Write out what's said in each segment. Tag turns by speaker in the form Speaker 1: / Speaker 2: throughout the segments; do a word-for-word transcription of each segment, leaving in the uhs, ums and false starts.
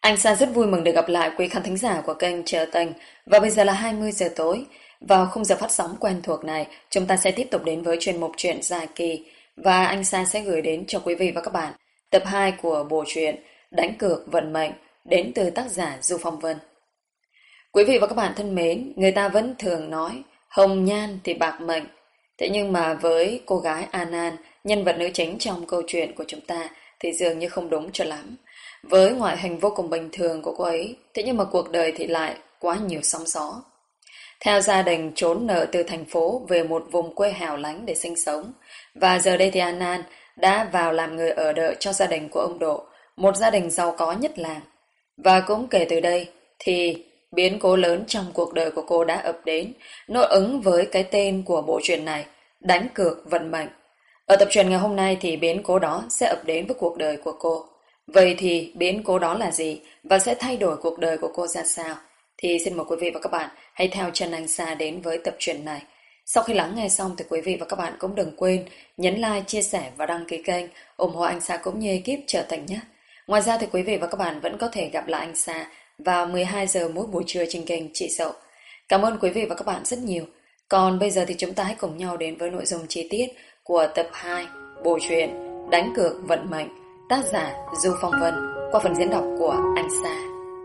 Speaker 1: Anh Sa rất vui mừng được gặp lại quý khán thính giả của kênh Chờ Tình. Và bây giờ là hai mươi giờ tối. Vào khung giờ phát sóng quen thuộc này, chúng ta sẽ tiếp tục đến với chuyên mục truyện dài kỳ. Và anh Sa sẽ gửi đến cho quý vị và các bạn tập hai của bộ truyện Đánh cược vận mệnh đến từ tác giả Du Phong Vân. Quý vị và các bạn thân mến, người ta vẫn thường nói hồng nhan thì bạc mệnh. Thế nhưng mà với cô gái An An, nhân vật nữ chính trong câu chuyện của chúng ta, thì dường như không đúng cho lắm. Với ngoại hình vô cùng bình thường của cô ấy, thế nhưng mà cuộc đời thì lại quá nhiều sóng gió. Theo gia đình trốn nợ từ thành phố về một vùng quê hẻo lánh để sinh sống. Và giờ đây thì An An đã vào làm người ở đợi cho gia đình của ông Độ, một gia đình giàu có nhất làng. Và cũng kể từ đây thì biến cố lớn trong cuộc đời của cô đã ập đến, nội ứng với cái tên của bộ truyện này, Đánh cược vận mệnh. Ở tập truyện ngày hôm nay thì biến cố đó sẽ ập đến với cuộc đời của cô. Vậy thì biến cố đó là gì và sẽ thay đổi cuộc đời của cô ra sao? Thì xin mời quý vị và các bạn hãy theo chân anh Sa đến với tập truyện này. Sau khi lắng nghe xong thì quý vị và các bạn cũng đừng quên nhấn like, chia sẻ và đăng ký kênh ủng hộ anh Sa cũng như ekip Trở Thành nhé. Ngoài ra thì quý vị và các bạn vẫn có thể gặp lại anh Sa vào mười hai giờ mỗi buổi trưa trên kênh Chị Dậu. Cảm ơn quý vị và các bạn rất nhiều. Còn bây giờ thì chúng ta hãy cùng nhau đến với nội dung chi tiết của tập hai bộ truyện Đánh cược vận mệnh, tác giả Du Phong Vân, qua phần diễn đọc của anh Sa.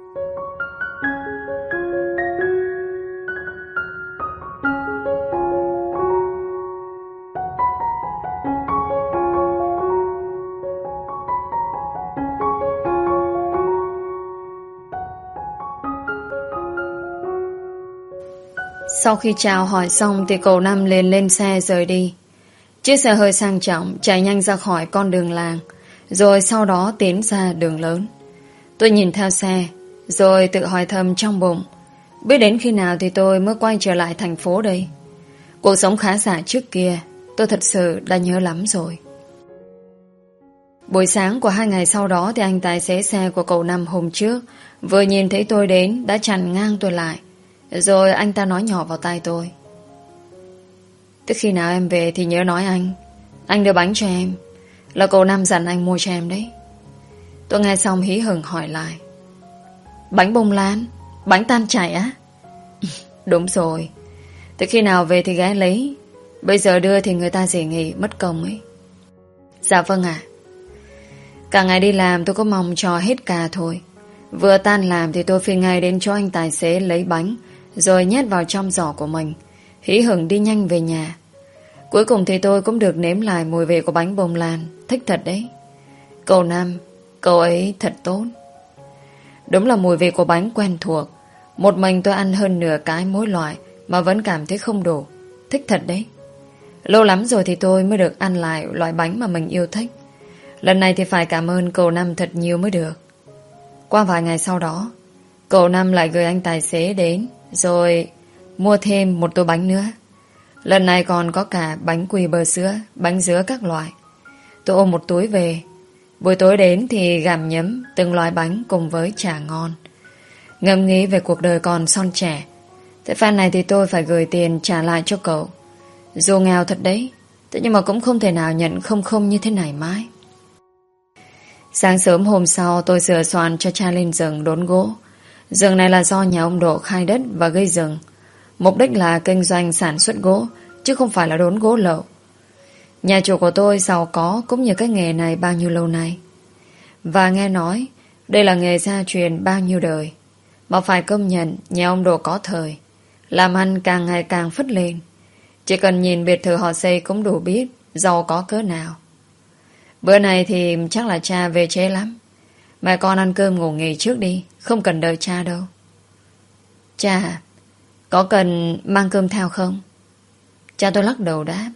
Speaker 1: Sau khi chào hỏi xong thì cậu Năm liền lên xe rời đi. Chiếc xe hơi sang trọng chạy nhanh ra khỏi con đường làng, rồi sau đó tiến ra đường lớn. Tôi nhìn theo xe, rồi tự hỏi thầm trong bụng, biết đến khi nào thì tôi mới quay trở lại thành phố đây. Cuộc sống khá giả trước kia tôi thật sự đã nhớ lắm rồi. Buổi sáng của hai ngày sau đó thì anh tài xế xe của cậu Năm hôm trước vừa nhìn thấy tôi đến đã chặn ngang tôi lại. Rồi anh ta nói nhỏ vào tai tôi, tức khi nào em về thì nhớ nói anh, anh đưa bánh cho em, là cậu Năm dặn anh mua cho em đấy. Tôi nghe xong hí hửng hỏi lại, bánh bông lan, bánh tan chảy á? Đúng rồi, từ khi nào về thì ghé lấy, bây giờ đưa thì người ta dễ nghỉ mất công ấy. Dạ vâng ạ. Cả ngày đi làm tôi có mong cho hết ca thôi. Vừa tan làm thì tôi phi ngay đến chỗ anh tài xế lấy bánh, rồi nhét vào trong giỏ của mình, hí hửng đi nhanh về nhà. Cuối cùng thì tôi cũng được nếm lại mùi vị của bánh bông lan. Thích thật đấy. Cậu Năm, cậu ấy thật tốt. Đúng là mùi vị của bánh quen thuộc. Một mình tôi ăn hơn nửa cái mỗi loại mà vẫn cảm thấy không đủ. Thích thật đấy. Lâu lắm rồi thì tôi mới được ăn lại loại bánh mà mình yêu thích. Lần này thì phải cảm ơn cậu Năm thật nhiều mới được. Qua vài ngày sau đó, cậu Năm lại gửi anh tài xế đến, rồi mua thêm một tô bánh nữa. Lần này còn có cả bánh quỳ bơ sữa, bánh dứa các loại. Tôi ôm một túi về. Buổi tối đến thì gặm nhấm từng loại bánh cùng với trà ngon. Ngẫm nghĩ về cuộc đời còn son trẻ. Thế phen này thì tôi phải gửi tiền trả lại cho cậu. Dù nghèo thật đấy, thế nhưng mà cũng không thể nào nhận không không như thế này mãi. Sáng sớm hôm sau tôi sửa soạn cho cha lên rừng đốn gỗ. Rừng này là do nhà ông Độ khai đất và gây rừng. Mục đích là kinh doanh sản xuất gỗ, chứ không phải là đốn gỗ lậu. Nhà chủ của tôi giàu có cũng như cái nghề này bao nhiêu lâu nay. Và nghe nói đây là nghề gia truyền bao nhiêu đời. Mà phải công nhận nhà ông Độ có thời, làm ăn càng ngày càng phất lên. Chỉ cần nhìn biệt thự họ xây cũng đủ biết giàu có cỡ nào. Bữa này thì chắc là cha về trễ lắm. Mẹ con ăn cơm ngủ nghỉ trước đi, không cần đợi cha đâu. Cha, có cần mang cơm theo không? Cha tôi lắc đầu đáp,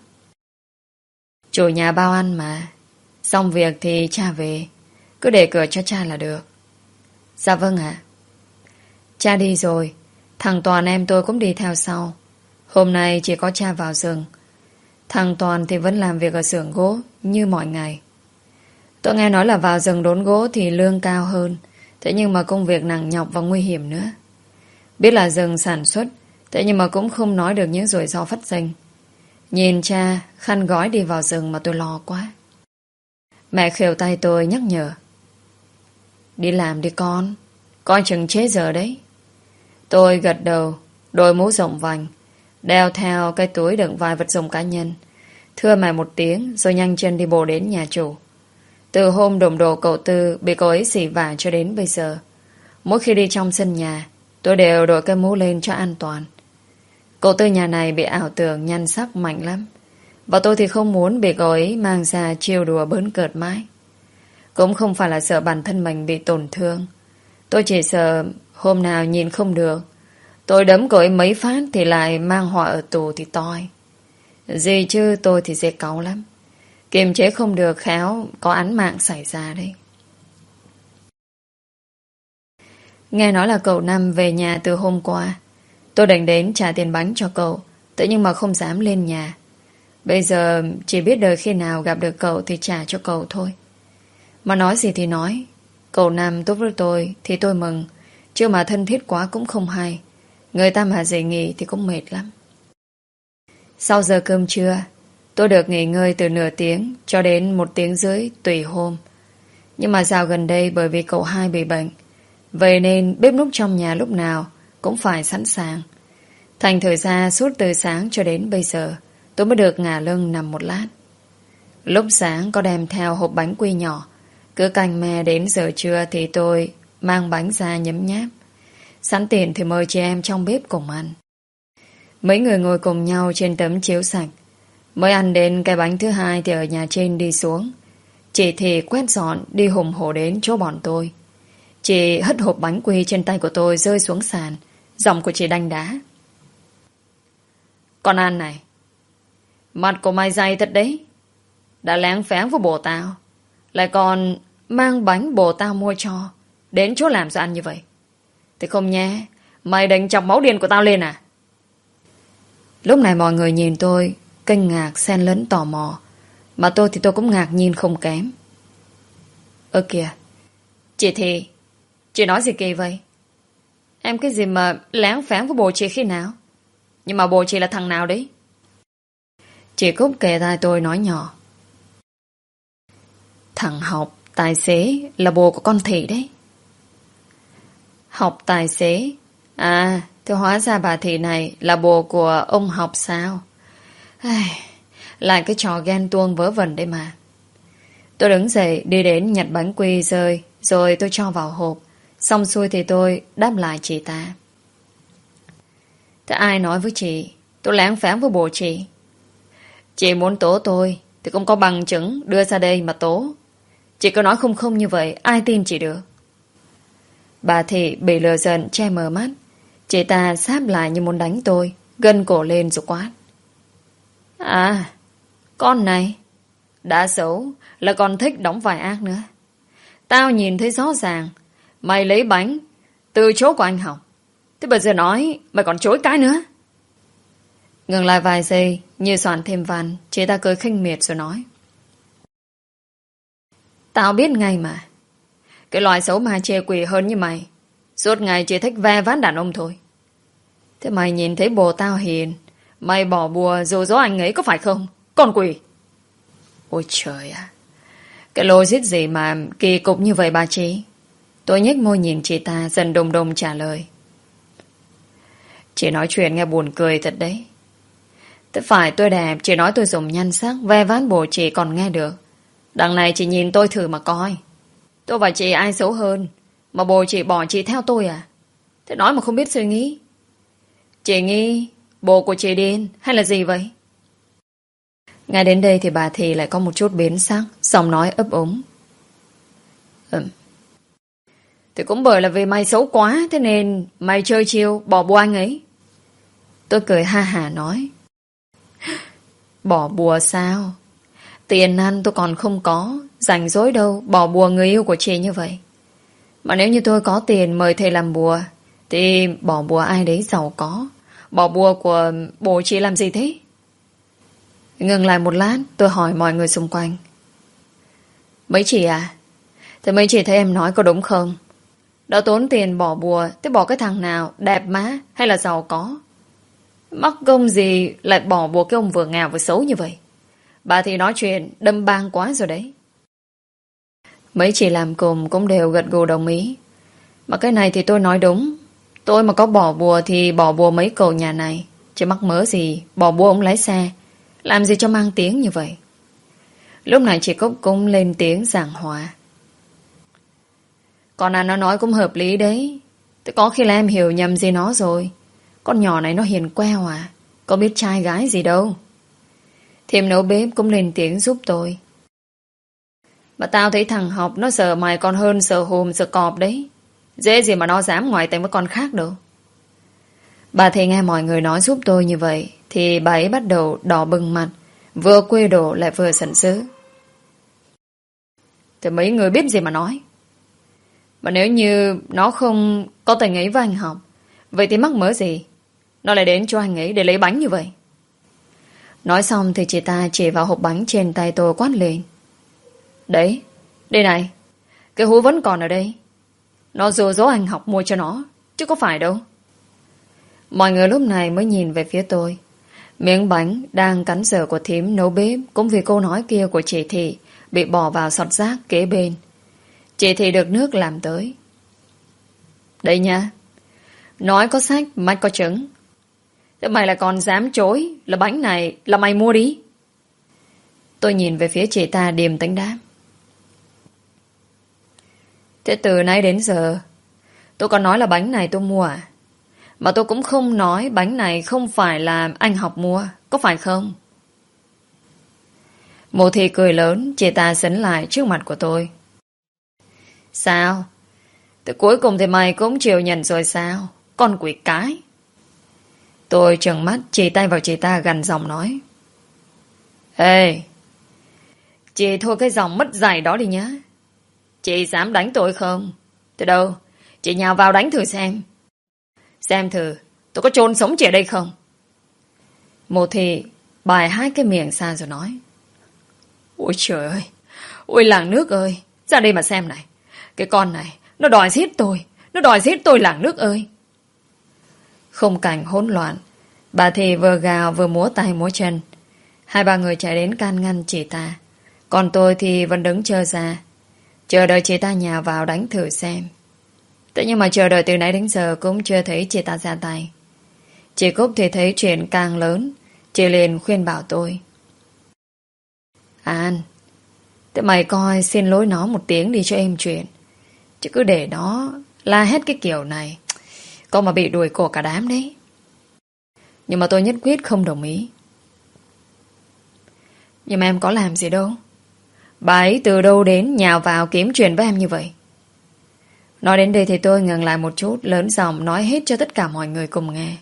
Speaker 1: chủ nhà bao ăn mà. Xong việc thì cha về, cứ để cửa cho cha là được. Dạ vâng ạ. Cha đi rồi, thằng Toàn em tôi cũng đi theo sau. Hôm nay chỉ có cha vào rừng. Thằng Toàn thì vẫn làm việc ở xưởng gỗ như mọi ngày. Tôi nghe nói là vào rừng đốn gỗ thì lương cao hơn, thế nhưng mà công việc nặng nhọc và nguy hiểm nữa. Biết là rừng sản xuất, thế nhưng mà cũng không nói được những rủi ro phát sinh. Nhìn cha khăn gói đi vào rừng mà tôi lo quá. Mẹ khều tay tôi nhắc nhở, đi làm đi con, Coi chừng chết giờ đấy. Tôi gật đầu, đội mũ rộng vành, đeo theo cái túi đựng vài vật dụng cá nhân, thưa mẹ một tiếng rồi nhanh chân đi bộ đến nhà chủ. Từ hôm đụng độ cậu Tư bị cậu ấy xỉ vả cho đến bây giờ, mỗi khi đi trong sân nhà, tôi đều đội cái mũ lên cho an toàn. Cậu Tư nhà này bị ảo tưởng nhan sắc mạnh lắm, và tôi thì không muốn bị cậu ấy mang ra trêu đùa bỡn cợt mãi. Cũng không phải là sợ bản thân mình bị tổn thương, tôi chỉ sợ hôm nào nhìn không được, tôi đấm cậu ấy mấy phát thì lại mang họa ở tù thì toi. Gì chứ tôi thì dễ cáu lắm, kiềm chế không được khéo có án mạng xảy ra đấy. Nghe nói là cậu Năm về nhà từ hôm qua. Tôi định đến trả tiền bánh cho cậu, tự nhưng mà không dám lên nhà. Bây giờ chỉ biết đợi khi nào gặp được cậu thì trả cho cậu thôi. Mà nói gì thì nói, cậu Năm tốt với tôi thì tôi mừng, chứ mà thân thiết quá cũng không hay. Người ta mà dậy nghỉ thì cũng mệt lắm. Sau giờ cơm trưa, tôi được nghỉ ngơi từ nửa tiếng cho đến một tiếng rưỡi tùy hôm. Nhưng mà dạo gần đây bởi vì cậu hai bị bệnh, vậy nên bếp núc trong nhà lúc nào cũng phải sẵn sàng. Thành thử ra suốt từ sáng cho đến bây giờ, tôi mới được ngả lưng nằm một lát. Lúc sáng có đem theo hộp bánh quy nhỏ, cứ canh me đến giờ trưa thì tôi mang bánh ra nhấm nháp. Sẵn tiền thì mời chị em trong bếp cùng ăn. Mấy người ngồi cùng nhau trên tấm chiếu sạch. Mới ăn đến cái bánh thứ hai thì ở nhà trên đi xuống. Chị thì quét dọn đi hùng hổ đến chỗ bọn tôi. Chị hất hộp bánh quy trên tay của tôi rơi xuống sàn. Giọng của chị đanh đá: "Con ăn này, mặt của mày dày thật đấy. Đã lén phén với bồ tao, lại còn mang bánh bồ tao mua cho đến chỗ làm cho ăn như vậy. Thì không nhé, mày định chọc máu điên của tao lên à?" Lúc này mọi người nhìn tôi kinh ngạc xen lẫn tò mò, mà tôi thì tôi cũng ngạc nhiên không kém. Ơ kìa, chị thì chị nói gì kỳ vậy? Em cái gì mà lén phén với bồ chị khi nào? Nhưng mà bồ chị là thằng nào đấy? Chị Cúc kề tai tôi nói nhỏ: "Thằng Học tài xế là bồ của con Thị đấy." Học tài xế? À, thì hóa ra bà Thị này là bồ của ông Học sao? Ai, lại cái trò ghen tuông vớ vẩn đấy mà. Tôi đứng dậy đi đến nhặt bánh quy rơi, rồi tôi cho vào hộp. Xong xuôi thì tôi đáp lại chị ta: "Thế ai nói với chị tôi lén phén với bồ chị? Chị muốn tố tôi thì cũng có bằng chứng đưa ra đây mà tố. Chị cứ nói không không như vậy, ai tin chị được?" Bà Thị bị lừa giận che mờ mắt. Chị ta sáp lại như muốn đánh tôi, gân cổ lên rồi quát: "À, con này đã xấu là còn thích đóng vai ác nữa. Tao nhìn thấy rõ ràng mày lấy bánh từ chỗ của anh Học, thế bây giờ nói mày còn chối cái nữa." Ngừng lại vài giây như soạn thêm văn, chị ta cười khinh miệt rồi nói: "Tao biết ngay mà, cái loại xấu mà chê quỷ hơn như mày suốt ngày chỉ thích ve ván đàn ông thôi. Thế mày nhìn thấy bồ tao hiền, mày bỏ bùa dụ dỗ anh ấy có phải không, con quỷ?" Ôi trời ạ, cái logic gì mà kỳ cục như vậy bà chị? Tôi nhếch môi nhìn chị ta dần đùng đùng trả lời: "Chị nói chuyện nghe buồn cười thật đấy. Thế phải tôi đẹp, chị nói tôi dùng nhan sắc ve ván bồ chị còn nghe được. Đằng này chị nhìn tôi thử mà coi. Tôi và chị ai xấu hơn mà bồ chị bỏ chị theo tôi à? Thế nói mà không biết suy nghĩ. Chị nghĩ bồ của chị điên hay là gì vậy?" Ngay đến đây thì bà Thị lại có một chút biến sắc, giọng nói ấp úng: "Ừm, thì cũng bởi là vì mày xấu quá, thế nên mày chơi chiêu bỏ bùa anh ấy." Tôi cười ha hả nói: "Bỏ bùa sao? Tiền ăn tôi còn không có, rảnh rỗi đâu bỏ bùa người yêu của chị như vậy. Mà nếu như tôi có tiền mời thầy làm bùa thì bỏ bùa ai đấy giàu có. Bỏ bùa của bố chị làm gì thế?" Ngừng lại một lát, tôi hỏi mọi người xung quanh: "Mấy chị à, thế mấy chị thấy em nói có đúng không? Đã tốn tiền bỏ bùa, thế bỏ cái thằng nào đẹp má hay là giàu có? Mắc công gì lại bỏ bùa cái ông vừa nghèo vừa xấu như vậy?" Bà thì nói chuyện đâm bang quá rồi đấy. Mấy chị làm cùng cũng đều gật gù đồng ý. Mà cái này thì tôi nói đúng. Tôi mà có bỏ bùa thì bỏ bùa mấy cậu nhà này. Chứ mắc mớ gì bỏ bùa ông lái xe. Làm gì cho mang tiếng như vậy. Lúc này chị Cúc cũng lên tiếng giảng hòa. Con anh nó nói cũng hợp lý đấy. Thế có khi là em hiểu nhầm gì nó rồi. Con nhỏ này nó hiền queo à. Có biết trai gái gì đâu. Thêm nấu bếp cũng lên tiếng giúp tôi. Mà tao thấy thằng học nó sợ mày còn hơn sợ hùm sợ cọp đấy. Dễ gì mà nó dám ngoài tay với con khác đâu. Bà thì nghe mọi người nói giúp tôi như vậy thì bà ấy bắt đầu đỏ bừng mặt. Vừa quê đổ lại vừa giận dữ. Thì mấy người biết gì mà nói. Mà nếu như nó không có tình ấy với anh học, vậy thì mắc mớ gì nó lại đến cho anh ấy để lấy bánh như vậy. Nói xong thì chị ta chỉ vào hộp bánh trên tay tôi quát lên. Đấy, đây này, cái hú vẫn còn ở đây. Nó dụ dỗ anh học mua cho nó, chứ có phải đâu. Mọi người lúc này mới nhìn về phía tôi. Miếng bánh đang cắn dở của thím nấu bếp cũng vì câu nói kia của chị Thị bị bỏ vào sọt rác kế bên. Chị Thị được nước làm tới. Đây nha, nói có sách, mách có trứng. Thế mày lại còn dám chối là bánh này là mày mua đi. Tôi nhìn về phía chị ta điềm tĩnh đáp. Thế từ nay đến giờ tôi còn nói là bánh này tôi mua à? Mà tôi cũng không nói bánh này không phải là anh học mua, có phải không? Mộ Thị cười lớn, chị ta sấn lại trước mặt của tôi. Sao? Từ cuối cùng thì mày cũng chịu nhận rồi sao? Con quỷ cái. Tôi trừng mắt chỉ tay vào chị ta gằn giọng nói. Ê, chị thôi cái giọng mất dạy đó đi nhá. Chị dám đánh tôi không? Từ đâu? Chị nhào vào đánh thử xem. Xem thử tôi có chôn sống chị ở đây không? Một thì bài hai cái miệng xa rồi nói. Ôi trời ơi, ôi làng nước ơi, ra đây mà xem này. Cái con này nó đòi giết tôi. Nó đòi giết tôi làng nước ơi. Khung cảnh hỗn loạn. Bà thì vừa gào vừa múa tay múa chân. Hai ba người chạy đến can ngăn chị ta. Còn tôi thì vẫn đứng chờ ra, chờ đợi chị ta nhào vào đánh thử xem. Thế nhưng mà chờ đợi từ nãy đến giờ cũng chưa thấy chị ta ra tay. Chị Cúc thì thấy chuyện càng lớn, chị liền khuyên bảo tôi. An, thế mày coi xin lỗi nó một tiếng đi cho êm chuyện. Chứ cứ để nó la hết cái kiểu này, có mà bị đuổi cổ cả đám đấy. Nhưng mà tôi nhất quyết không đồng ý. Nhưng mà em có làm gì đâu. Bà ấy từ đâu đến nhào vào kiếm chuyện với em như vậy. Nói đến đây thì tôi ngừng lại một chút, lớn giọng nói hết cho tất cả mọi người cùng nghe.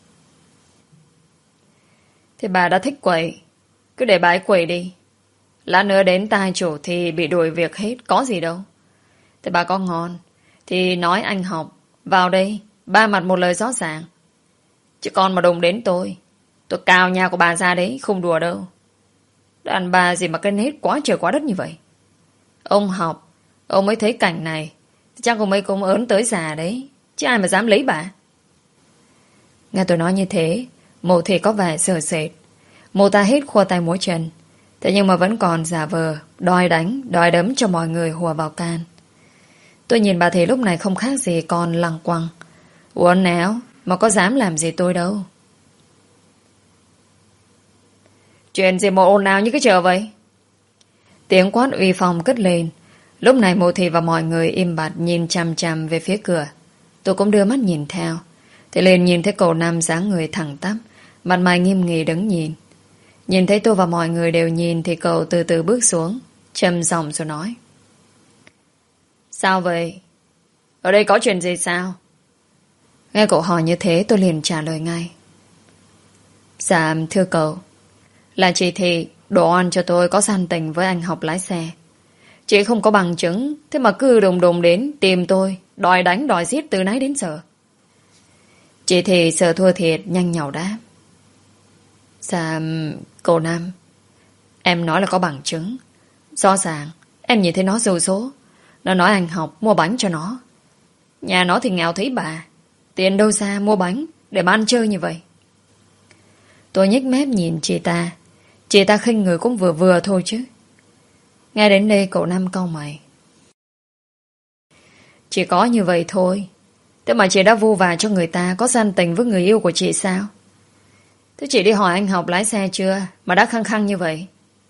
Speaker 1: Thì bà đã thích quậy, cứ để bà ấy quậy đi. Lát nữa đến tai chủ thì bị đuổi việc hết, có gì đâu. Thì bà có ngon thì nói anh học vào đây, ba mặt một lời rõ ràng. Chứ còn mà đụng đến tôi, tôi cào nhà của bà ra đấy, không đùa đâu. Đàn bà gì mà cái nết quá trời quá đất như vậy. Ông học, ông mới thấy cảnh này, chắc ông ấy cũng ớn tới già đấy. Chứ ai mà dám lấy bà. Nghe tôi nói như thế, Mộ Thị có vẻ sợ sệt. Mộ ta hết khua tay múa chân. Thế nhưng mà vẫn còn giả vờ đòi đánh, đòi đấm cho mọi người hùa vào can. Tôi nhìn bà Thị lúc này không khác gì còn lăng quăng, uốn éo mà có dám làm gì tôi đâu. Chuyện gì mà ồn ào như cái chờ vậy? Tiếng quát uy phong cất lên. Lúc này Mộ Thị và mọi người im bặt nhìn chằm chằm về phía cửa. Tôi cũng đưa mắt nhìn theo. Thì liền nhìn thấy cậu Nam dáng người thẳng tắp, mặt mày nghiêm nghị đứng nhìn. Nhìn thấy tôi và mọi người đều nhìn thì cậu từ từ bước xuống, trầm giọng rồi nói. Sao vậy? Ở đây có chuyện gì sao? Nghe cậu hỏi như thế tôi liền trả lời ngay. Dạ thưa cậu, là chị Thị đổ oan cho tôi có gian tình với anh học lái xe. Chị không có bằng chứng, thế mà cứ đùng đùng đến tìm tôi, đòi đánh đòi giết từ nãy đến giờ. Chị Thị sợ thua thiệt nhanh nhảu đáp. Dạ cậu Nam, em nói là có bằng chứng. Rõ ràng em nhìn thấy nó dụ dỗ. Nó nói anh học mua bánh cho nó. Nhà nó thì nghèo thấy bà, tiền đâu ra mua bánh để mà ăn chơi như vậy. Tôi nhếch mép nhìn chị ta. Chị ta khinh người cũng vừa vừa thôi chứ. Nghe đến đây cậu Năm cau mày. Chỉ có như vậy thôi. Thế mà chị đã vu vạ cho người ta có gian tình với người yêu của chị sao? Thế chị đi hỏi anh học lái xe chưa mà đã khăng khăng như vậy?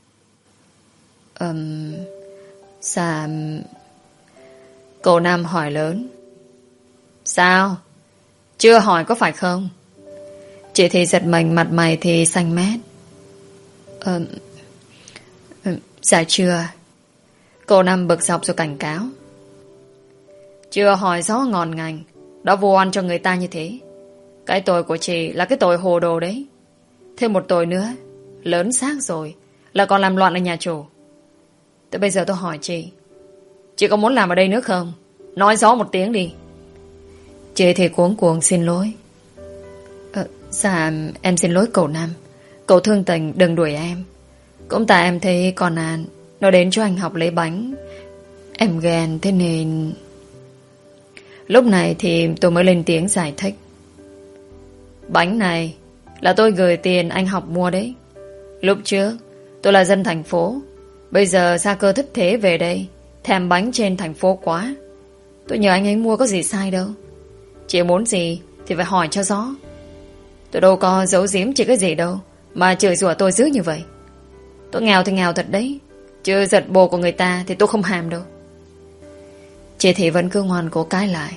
Speaker 1: Ừm... Sao... Cậu Nam hỏi lớn. Sao? Chưa hỏi có phải không? Chị thì giật mình, mặt mày thì xanh mét. Ừm... Ừm... Dạ chưa. Cậu Nam bực dọc rồi cảnh cáo. Chưa hỏi rõ ngọn ngành đã vô oan cho người ta như thế. Cái tội của chị là cái tội hồ đồ đấy. Thêm một tội nữa, lớn xác rồi, là còn làm loạn ở nhà chủ. Tới bây giờ tôi hỏi chị, chị có muốn làm ở đây nữa không? Nói rõ một tiếng đi. Chị thì cuống cuồng xin lỗi. ờ, Dạ em xin lỗi cậu Nam. Cậu thương tình đừng đuổi em. Cũng tại em thấy con An nó đến cho anh học lấy bánh, em ghen thế nên... Lúc này thì tôi mới lên tiếng giải thích. Bánh này là tôi gửi tiền anh học mua đấy. Lúc trước tôi là dân thành phố, bây giờ xa cơ thất thế về đây, thèm bánh trên thành phố quá. Tôi nhờ anh ấy mua có gì sai đâu. Chị muốn gì thì phải hỏi cho rõ. Tôi đâu có giấu giếm chị cái gì đâu mà chửi rủa tôi dữ như vậy. Tôi nghèo thì nghèo thật đấy, chứ giật bồ của người ta thì tôi không hàm đâu. Chị thì vẫn cứ ngoan cố cãi lại.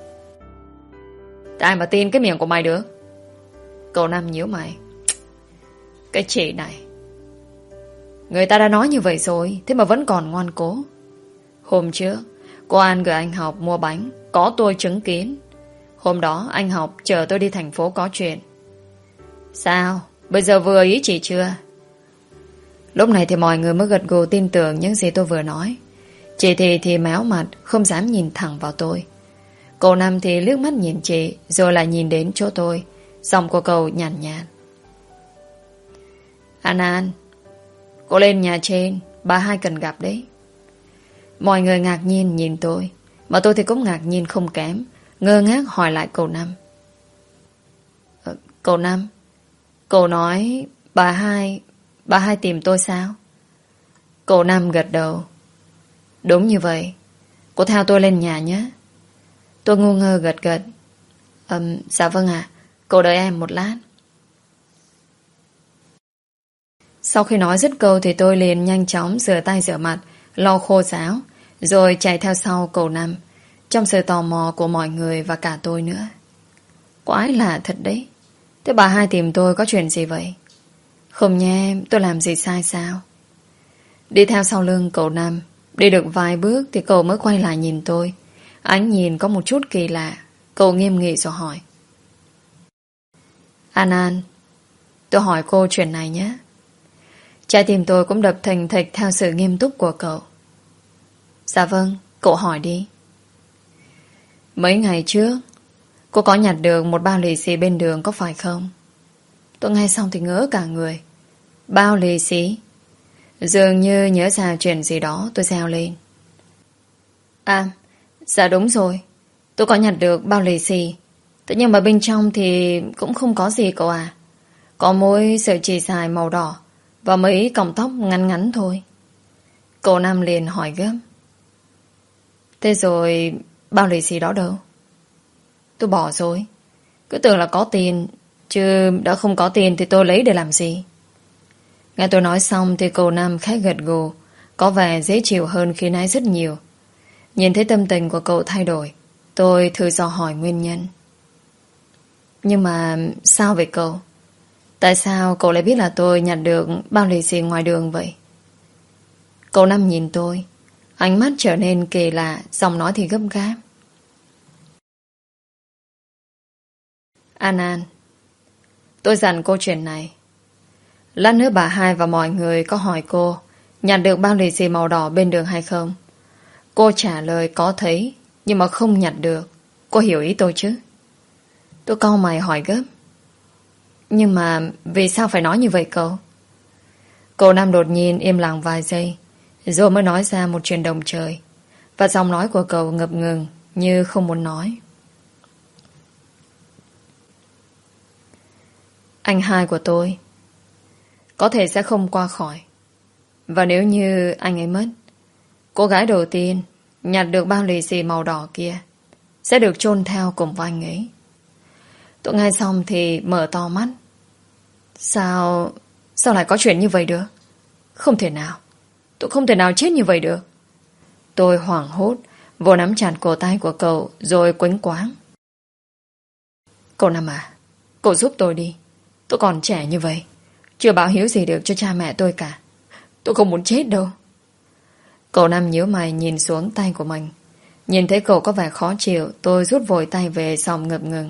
Speaker 1: Ai mà tin cái miệng của mày được? Cậu Nam nhíu mày. Cái chị này, người ta đã nói như vậy rồi, thế mà vẫn còn ngoan cố. Hôm trước cô An gửi anh học mua bánh, có tôi chứng kiến. Hôm đó anh học chờ tôi đi thành phố có chuyện. Sao? Bây giờ vừa ý chị chưa? Lúc này thì mọi người mới gật gù tin tưởng những gì tôi vừa nói. Chị thì thì méo mặt, không dám nhìn thẳng vào tôi. Cậu Nam thì liếc mắt nhìn chị, rồi lại nhìn đến chỗ tôi. Giọng của cậu nhàn nhạt, nhạt. An An, cô lên nhà trên, bà hai cần gặp đấy. Mọi người ngạc nhiên nhìn tôi, mà tôi thì cũng ngạc nhiên không kém, ngơ ngác hỏi lại cậu Nam. Ờ, cậu Nam, cậu nói bà hai, bà hai tìm tôi sao? Cậu Nam gật đầu. Đúng như vậy, cô theo tôi lên nhà nhé. Tôi ngu ngơ gật gật. Ừm, dạ vâng ạ, cậu đợi em một lát. Sau khi nói dứt câu thì tôi liền nhanh chóng rửa tay rửa mặt, lau khô ráo, rồi chạy theo sau cậu Nam, trong sự tò mò của mọi người và cả tôi nữa. Quái lạ thật đấy. Thế bà hai tìm tôi có chuyện gì vậy? Không nhé, tôi làm gì sai sao? Đi theo sau lưng cậu Nam, đi được vài bước thì cậu mới quay lại nhìn tôi. Ánh nhìn có một chút kỳ lạ. Cậu nghiêm nghị rồi hỏi. An An, tôi hỏi cô chuyện này nhé. Trái tim tôi cũng đập thình thịch theo sự nghiêm túc của cậu. Dạ vâng, cậu hỏi đi. Mấy ngày trước cô có nhặt được một bao lì xì bên đường có phải không? Tôi nghe xong thì ngỡ cả người. Bao lì xì? Dường như nhớ ra chuyện gì đó, tôi reo lên. À, dạ đúng rồi. Tôi có nhặt được bao lì xì. Thế nhưng mà bên trong thì cũng không có gì cậu à. Có mỗi sợi chỉ dài màu đỏ và mấy cọng tóc ngắn ngắn thôi. Cậu Nam liền hỏi gấp. Thế rồi bao lì xì đó đâu? Tôi bỏ rồi. Cứ tưởng là có tiền, chứ đã không có tiền thì tôi lấy để làm gì? Nghe tôi nói xong thì cậu Nam khẽ gật gù, có vẻ dễ chịu hơn khi nãy rất nhiều. Nhìn thấy tâm tình của cậu thay đổi, tôi thử dò hỏi nguyên nhân. Nhưng mà sao vậy cậu? Tại sao cậu lại biết là tôi nhặt được bao lì xì ngoài đường vậy? Cậu Nam nhìn tôi, ánh mắt trở nên kỳ lạ, giọng nói thì gấp gáp. An An, tôi dặn cô chuyện này. Lát nữa bà hai và mọi người có hỏi cô nhặt được bao lì xì màu đỏ bên đường hay không. Cô trả lời có thấy, nhưng mà không nhặt được. Cô hiểu ý tôi chứ? Tôi cau mày hỏi gấp. Nhưng mà vì sao phải nói như vậy cậu? Cậu Nam đột nhiên im lặng vài giây, rồi mới nói ra một chuyện đồng trời. Và giọng nói của cậu ngập ngừng, như không muốn nói. Anh hai của tôi có thể sẽ không qua khỏi. Và nếu như anh ấy mất, cô gái đầu tiên nhặt được bao lì xì màu đỏ kia sẽ được chôn theo cùng với anh ấy. Tôi nghe xong thì mở to mắt. Sao... Sao lại có chuyện như vậy được? Không thể nào. Tôi không thể nào chết như vậy được. Tôi hoảng hốt, vội nắm chặt cổ tay của cậu rồi quánh quáng. Cậu Năm à, cậu giúp tôi đi. Tôi còn trẻ như vậy, chưa báo hiếu gì được cho cha mẹ tôi cả. Tôi không muốn chết đâu. Cậu Năm nhíu mày nhìn xuống tay của mình. Nhìn thấy cậu có vẻ khó chịu, tôi rút vội tay về xong ngập ngừng.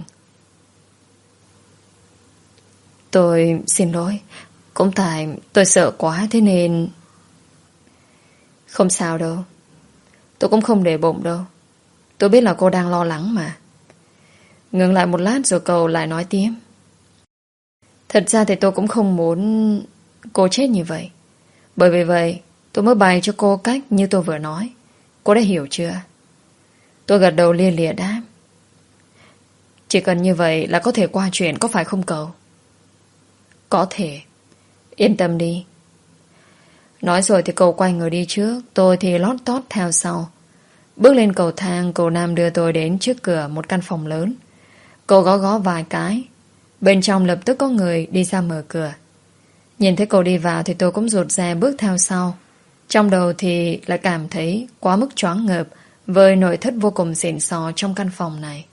Speaker 1: Tôi xin lỗi. Cũng tại tôi sợ quá thế nên... Không sao đâu. Tôi cũng không để bụng đâu. Tôi biết là cô đang lo lắng mà. Ngừng lại một lát rồi cậu lại nói tiếp. Thật ra thì tôi cũng không muốn cô chết như vậy. Bởi vì vậy tôi mới bày cho cô cách như tôi vừa nói. Cô đã hiểu chưa? Tôi gật đầu lia lịa đáp. Chỉ cần như vậy là có thể qua chuyện, có phải không cậu? Có thể. Yên tâm đi. Nói rồi thì cậu quay người đi trước, tôi thì lót tót theo sau. Bước lên cầu thang, cậu Nam đưa tôi đến trước cửa một căn phòng lớn. Cậu gõ gõ vài cái. Bên trong lập tức có người đi ra mở cửa. Nhìn thấy cậu đi vào thì tôi cũng rụt rè bước theo sau. Trong đầu thì lại cảm thấy quá mức choáng ngợp với nội thất vô cùng xịn sò trong căn phòng này.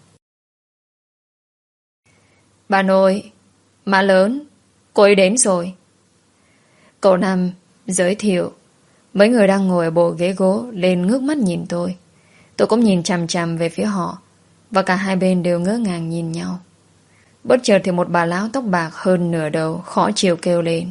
Speaker 1: Bà nội, má lớn, cô ấy đến rồi. Cậu Năm giới thiệu. Mấy người đang ngồi ở bộ ghế gỗ lên ngước mắt nhìn tôi. Tôi cũng nhìn chằm chằm về phía họ, và cả hai bên đều ngỡ ngàng nhìn nhau. Bất chợt thì một bà lão tóc bạc hơn nửa đầu khó chịu kêu lên.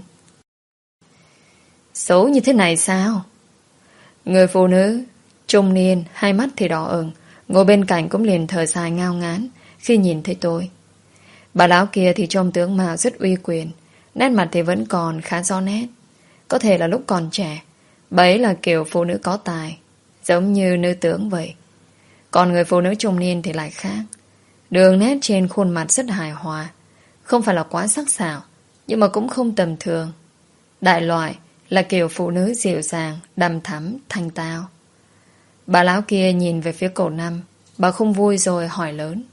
Speaker 1: Xấu như thế này sao? Người phụ nữ trung niên, hai mắt thì đỏ ửng, ngồi bên cạnh cũng liền thở dài ngao ngán khi nhìn thấy tôi. Bà lão kia thì trông tướng mạo rất uy quyền, nét mặt thì vẫn còn khá rõ nét. Có thể là lúc còn trẻ, bà ấy là kiểu phụ nữ có tài, giống như nữ tướng vậy. Còn người phụ nữ trung niên thì lại khác. Đường nét trên khuôn mặt rất hài hòa, không phải là quá sắc sảo, nhưng mà cũng không tầm thường. Đại loại là kiểu phụ nữ dịu dàng, đằm thắm, thanh tao. Bà lão kia nhìn về phía cậu Năm. Bà không vui rồi hỏi lớn.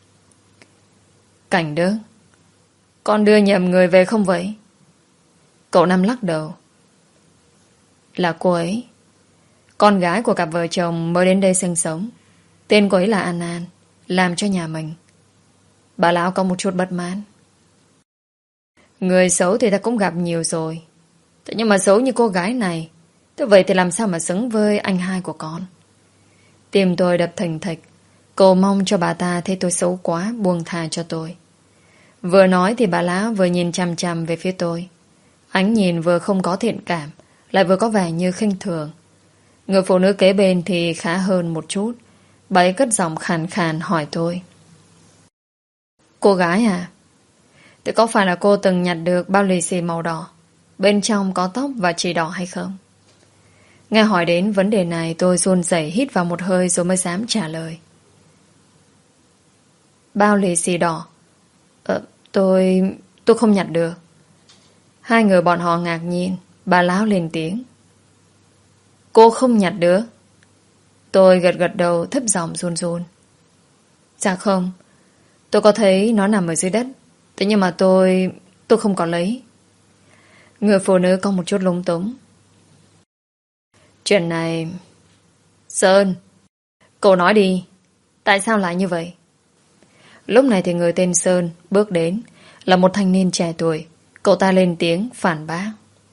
Speaker 1: Cảnh Đức, con đưa nhầm người về không vậy? Cậu Năm lắc đầu. Là cô ấy, con gái của cặp vợ chồng mới đến đây sinh sống. Tên cô ấy là An An, làm cho nhà mình. Bà lão có một chút bất mãn. Người xấu thì ta cũng gặp nhiều rồi, thế nhưng mà xấu như cô gái này, thế vậy thì làm sao mà xứng với anh hai của con? Tim tôi đập thình thịch, cầu mong cho bà ta thấy tôi xấu quá, buông tha cho tôi. Vừa nói thì bà lão vừa nhìn chằm chằm về phía tôi. Ánh nhìn vừa không có thiện cảm, lại vừa có vẻ như khinh thường. Người phụ nữ kế bên thì khá hơn một chút. Bà ấy cất giọng khàn khàn hỏi tôi. Cô gái à? Thế có phải là cô từng nhặt được bao lì xì màu đỏ, bên trong có tóc và chỉ đỏ hay không? Nghe hỏi đến vấn đề này, tôi run rẩy hít vào một hơi rồi mới dám trả lời. Bao lì xì đỏ? Ờ, tôi... tôi không nhặt được. Hai người bọn họ ngạc nhiên. Bà lão lên tiếng. Cô không nhặt được? Tôi gật gật đầu thấp giọng run run. Dạ không. Tôi có thấy nó nằm ở dưới đất, thế nhưng mà tôi... tôi không có lấy. Người phụ nữ có một chút lúng túng. Chuyện này... Sơn, cậu nói đi, tại sao lại như vậy? Lúc này thì người tên Sơn bước đến, là một thanh niên trẻ tuổi. Cậu ta lên tiếng phản bác.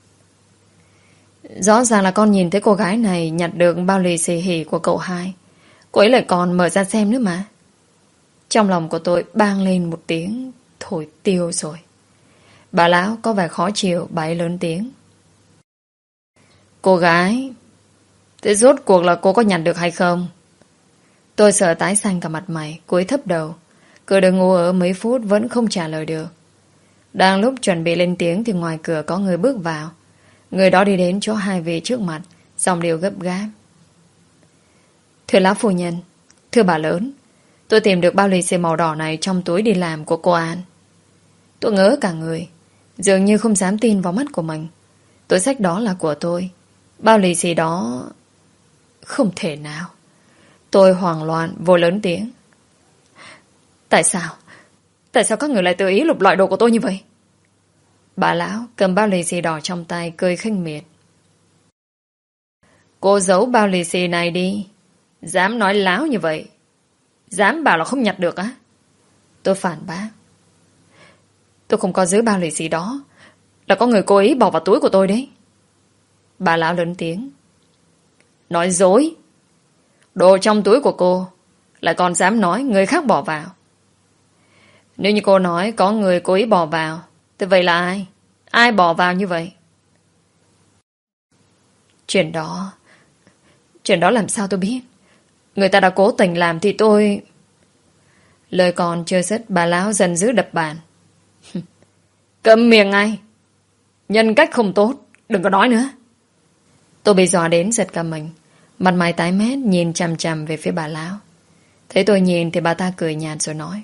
Speaker 1: Rõ ràng là con nhìn thấy cô gái này nhặt được bao lì xì hỉ của cậu hai. Cô ấy lại còn mở ra xem nữa mà. Trong lòng của tôi bang lên một tiếng thổi tiêu rồi. Bà lão có vẻ khó chịu, bà ấy lớn tiếng. Cô gái, thế rốt cuộc là cô có nhặt được hay không? Tôi sợ tái xanh cả mặt mày, cúi thấp đầu. Cứ đợi ngủ ở mấy phút vẫn không trả lời được. Đang lúc chuẩn bị lên tiếng thì ngoài cửa có người bước vào. Người đó đi đến chỗ hai vị trước mặt, giọng điệu gấp gáp. Thưa lão phu nhân, thưa bà lớn, tôi tìm được bao lì xì màu đỏ này trong túi đi làm của cô An. Tôi ngỡ cả người, dường như không dám tin vào mắt của mình. Túi xách đó là của tôi. Bao lì xì đó... Không thể nào. Tôi hoảng loạn, vội lớn tiếng. Tại sao? Tại sao các người lại tự ý lục lọi đồ của tôi như vậy? Bà lão cầm bao lì xì đỏ trong tay cười khinh miệt. Cô giấu bao lì xì này đi. Dám nói láo như vậy, dám bảo là không nhặt được á? Tôi phản bác. Tôi không có giữ bao lì xì đó. Là có người cố ý bỏ vào túi của tôi đấy. Bà lão lớn tiếng. Nói dối. Đồ trong túi của cô lại còn dám nói người khác bỏ vào. Nếu như cô nói có người cố ý bỏ vào, thì vậy là ai? Ai bỏ vào như vậy? Chuyện đó Chuyện đó làm sao tôi biết? Người ta đã cố tình làm thì tôi... Lời còn chưa dứt, bà lão dần dữ đập bàn. Câm miệng ngay. Nhân cách không tốt, đừng có nói nữa. Tôi bị dọa đến giật cả mình. Mặt mày tái mét nhìn chằm chằm về phía bà lão. Thấy tôi nhìn thì bà ta cười nhạt rồi nói.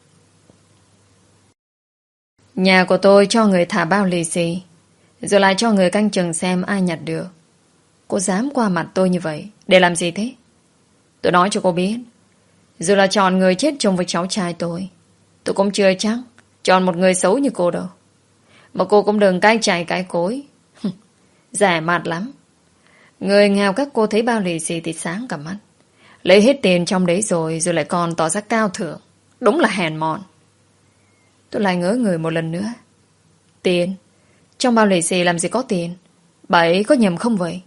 Speaker 1: Nhà của tôi cho người thả bao lì xì, rồi lại cho người canh chừng xem ai nhặt được. Cô dám qua mặt tôi như vậy để làm gì thế? Tôi nói cho cô biết, dù là chọn người chết chung với cháu trai tôi, tôi cũng chưa chắc chọn một người xấu như cô đâu. Mà cô cũng đừng cái chạy cái cối. Rẻ mạt lắm. Người nghèo các cô thấy bao lì xì thì sáng cả mắt, lấy hết tiền trong đấy rồi Rồi lại còn tỏ ra cao thượng. Đúng là hèn mọn. Tôi lại ngỡ người một lần nữa. Tiền? Trong bao lì xì làm gì có tiền? Bà ấy có nhầm không vậy?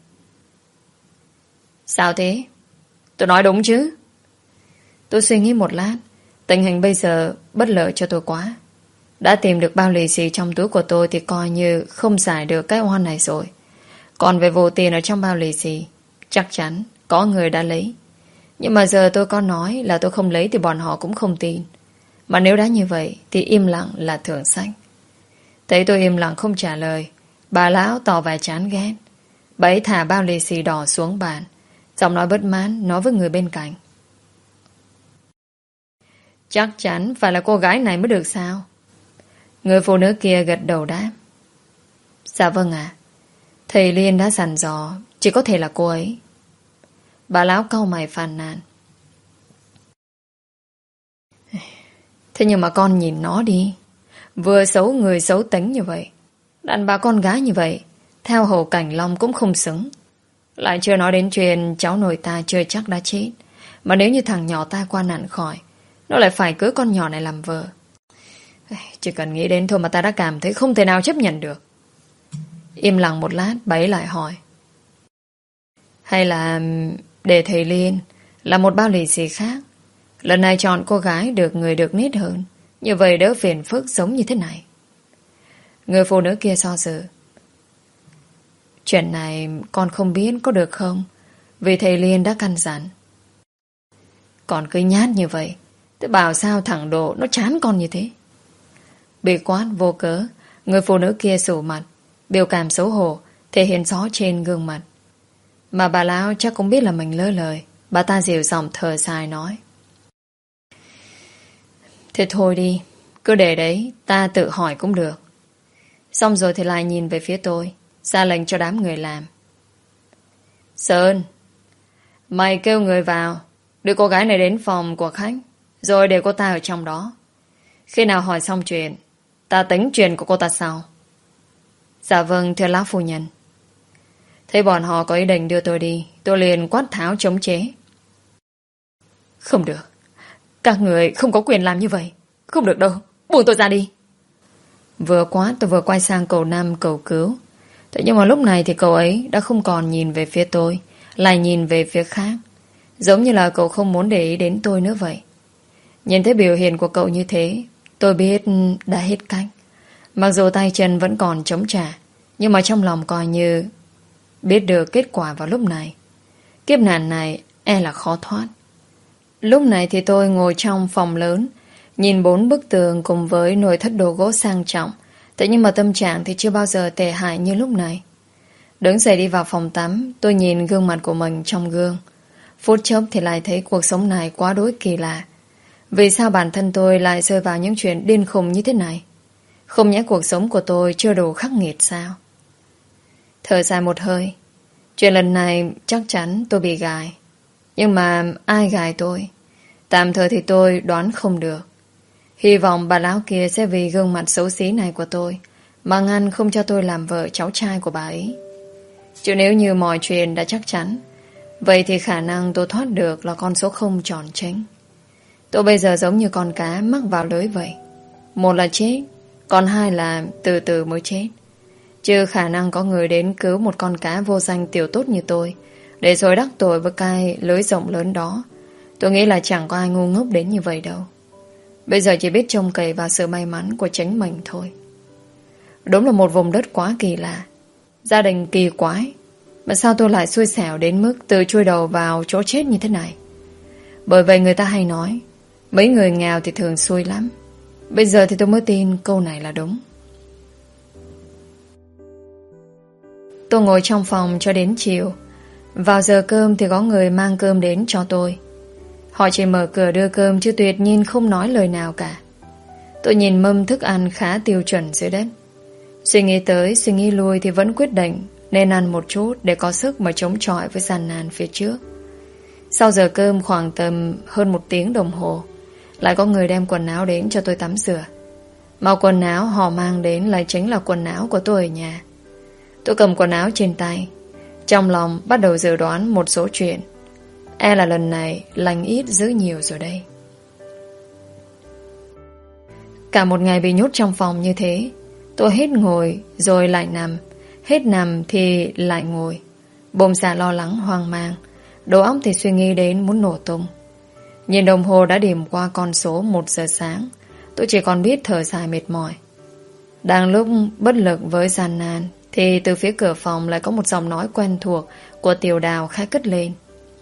Speaker 1: Sao thế? Tôi nói đúng chứ? Tôi suy nghĩ một lát. Tình hình bây giờ bất lợi cho tôi quá. Đã tìm được bao lì xì trong túi của tôi thì coi như không giải được cái oan này rồi. Còn về vụ tiền ở trong bao lì xì, chắc chắn có người đã lấy. Nhưng mà giờ tôi có nói là tôi không lấy thì bọn họ cũng không tin. Mà nếu đã như vậy thì im lặng là thưởng sách. Thấy tôi im lặng không trả lời, bà lão tỏ vẻ chán ghét. Bà ấy thả bao lì xì đỏ xuống bàn, giọng nói bất mãn nói với người bên cạnh. Chắc chắn phải là cô gái này mới được sao? Người phụ nữ kia gật đầu đáp. Dạ vâng ạ. Thầy Liên đã dặn dò chỉ có thể là cô ấy. Bà lão cau mày phàn nàn. Thế nhưng mà con nhìn nó đi. Vừa xấu người xấu tính như vậy, đàn bà con gái như vậy, theo Hồ Cảnh Long cũng không xứng. Lại chưa nói đến chuyện cháu nội ta chưa chắc đã chết. Mà nếu như thằng nhỏ ta qua nạn khỏi, nó lại phải cưới con nhỏ này làm vợ. Chỉ cần nghĩ đến thôi mà ta đã cảm thấy không thể nào chấp nhận được. Im lặng một lát, bà ấy lại hỏi. Hay là để thầy Liên là một bao lì xì khác, lần này chọn cô gái được người được nết hơn, như vậy đỡ phiền phức giống như thế này. Người phụ nữ kia so dự. Chuyện này con không biết có được không, vì thầy Liên đã căn dặn. Còn cứ nhát như vậy, thế bảo sao thằng Độ nó chán con như thế? Bị quát vô cớ, người phụ nữ kia sụ mặt, biểu cảm xấu hổ thể hiện rõ trên gương mặt. Mà bà lão chắc cũng biết là mình lỡ lời. Bà ta dịu giọng thở dài nói. Thế thôi đi, cứ để đấy, ta tự hỏi cũng được. Xong rồi thì lại nhìn về phía tôi, ra lệnh cho đám người làm. Sơn, mày kêu người vào, đưa cô gái này đến phòng của khách, rồi để cô ta ở trong đó. Khi nào hỏi xong chuyện, ta tính chuyện của cô ta sau. Dạ vâng, thưa lão phu nhân. Thấy bọn họ có ý định đưa tôi đi, tôi liền quát tháo chống chế. Không được, các người không có quyền làm như vậy. Không được đâu, buông tôi ra đi. Vừa quát tôi vừa quay sang cậu Năm cầu cứu. Thế nhưng mà lúc này thì cậu ấy đã không còn nhìn về phía tôi, lại nhìn về phía khác, giống như là cậu không muốn để ý đến tôi nữa vậy. Nhìn thấy biểu hiện của cậu như thế, tôi biết đã hết cách. Mặc dù tay chân vẫn còn chống trả, nhưng mà trong lòng coi như biết được kết quả vào lúc này. Kiếp nạn này e là khó thoát. Lúc này thì tôi ngồi trong phòng lớn, nhìn bốn bức tường cùng với nội thất đồ gỗ sang trọng. Thế nhưng mà tâm trạng thì chưa bao giờ tệ hại như lúc này. Đứng dậy đi vào phòng tắm, tôi nhìn gương mặt của mình trong gương. Phút chốc thì lại thấy cuộc sống này quá đối kỳ lạ. Vì sao bản thân tôi lại rơi vào những chuyện điên khùng như thế này? Không nhẽ cuộc sống của tôi chưa đủ khắc nghiệt sao? Thở dài một hơi. Chuyện lần này chắc chắn tôi bị gài. Nhưng mà ai gài tôi? Tạm thời thì tôi đoán không được. Hy vọng bà lão kia sẽ vì gương mặt xấu xí này của tôi mà ngăn không cho tôi làm vợ cháu trai của bà ấy. Chứ nếu như mọi chuyện đã chắc chắn, vậy thì khả năng tôi thoát được là con số không tròn tránh. Tôi bây giờ giống như con cá mắc vào lưới vậy. Một là chết, còn hai là từ từ mới chết. Chứ khả năng có người đến cứu một con cá vô danh tiểu tốt như tôi, để rồi đắc tội với cái lưới rộng lớn đó, tôi nghĩ là chẳng có ai ngu ngốc đến như vậy đâu. Bây giờ chỉ biết trông cậy vào sự may mắn của chính mình thôi. Đúng là một vùng đất quá kỳ lạ, gia đình kỳ quái, mà sao tôi lại xui xẻo đến mức tự chui đầu vào chỗ chết như thế này. Bởi vậy người ta hay nói mấy người nghèo thì thường xui lắm. Bây giờ thì tôi mới tin câu này là đúng. Tôi ngồi trong phòng cho đến chiều. Vào giờ cơm thì có người mang cơm đến cho tôi. Họ chỉ mở cửa đưa cơm chứ tuyệt nhiên không nói lời nào cả. Tôi nhìn mâm thức ăn khá tiêu chuẩn dưới đất. Suy nghĩ tới suy nghĩ lui thì vẫn quyết định nên ăn một chút để có sức mà chống chọi với gian nan phía trước. Sau giờ cơm khoảng tầm hơn một tiếng đồng hồ, lại có người đem quần áo đến cho tôi tắm rửa. Màu quần áo họ mang đến lại chính là quần áo của tôi ở nhà. Tôi cầm quần áo trên tay, trong lòng bắt đầu dự đoán một số chuyện. E là lần này lành ít dữ nhiều rồi đây. Cả một ngày bị nhốt trong phòng như thế, tôi hết ngồi rồi lại nằm, hết nằm thì lại ngồi. Bụng dạ lo lắng hoang mang, đầu óc thì suy nghĩ đến muốn nổ tung. Nhìn đồng hồ đã điểm qua con số một giờ sáng, tôi chỉ còn biết thở dài mệt mỏi. Đang lúc bất lực với gian nan thì từ phía cửa phòng lại có một giọng nói quen thuộc của Tiểu Đào khẽ cất lên.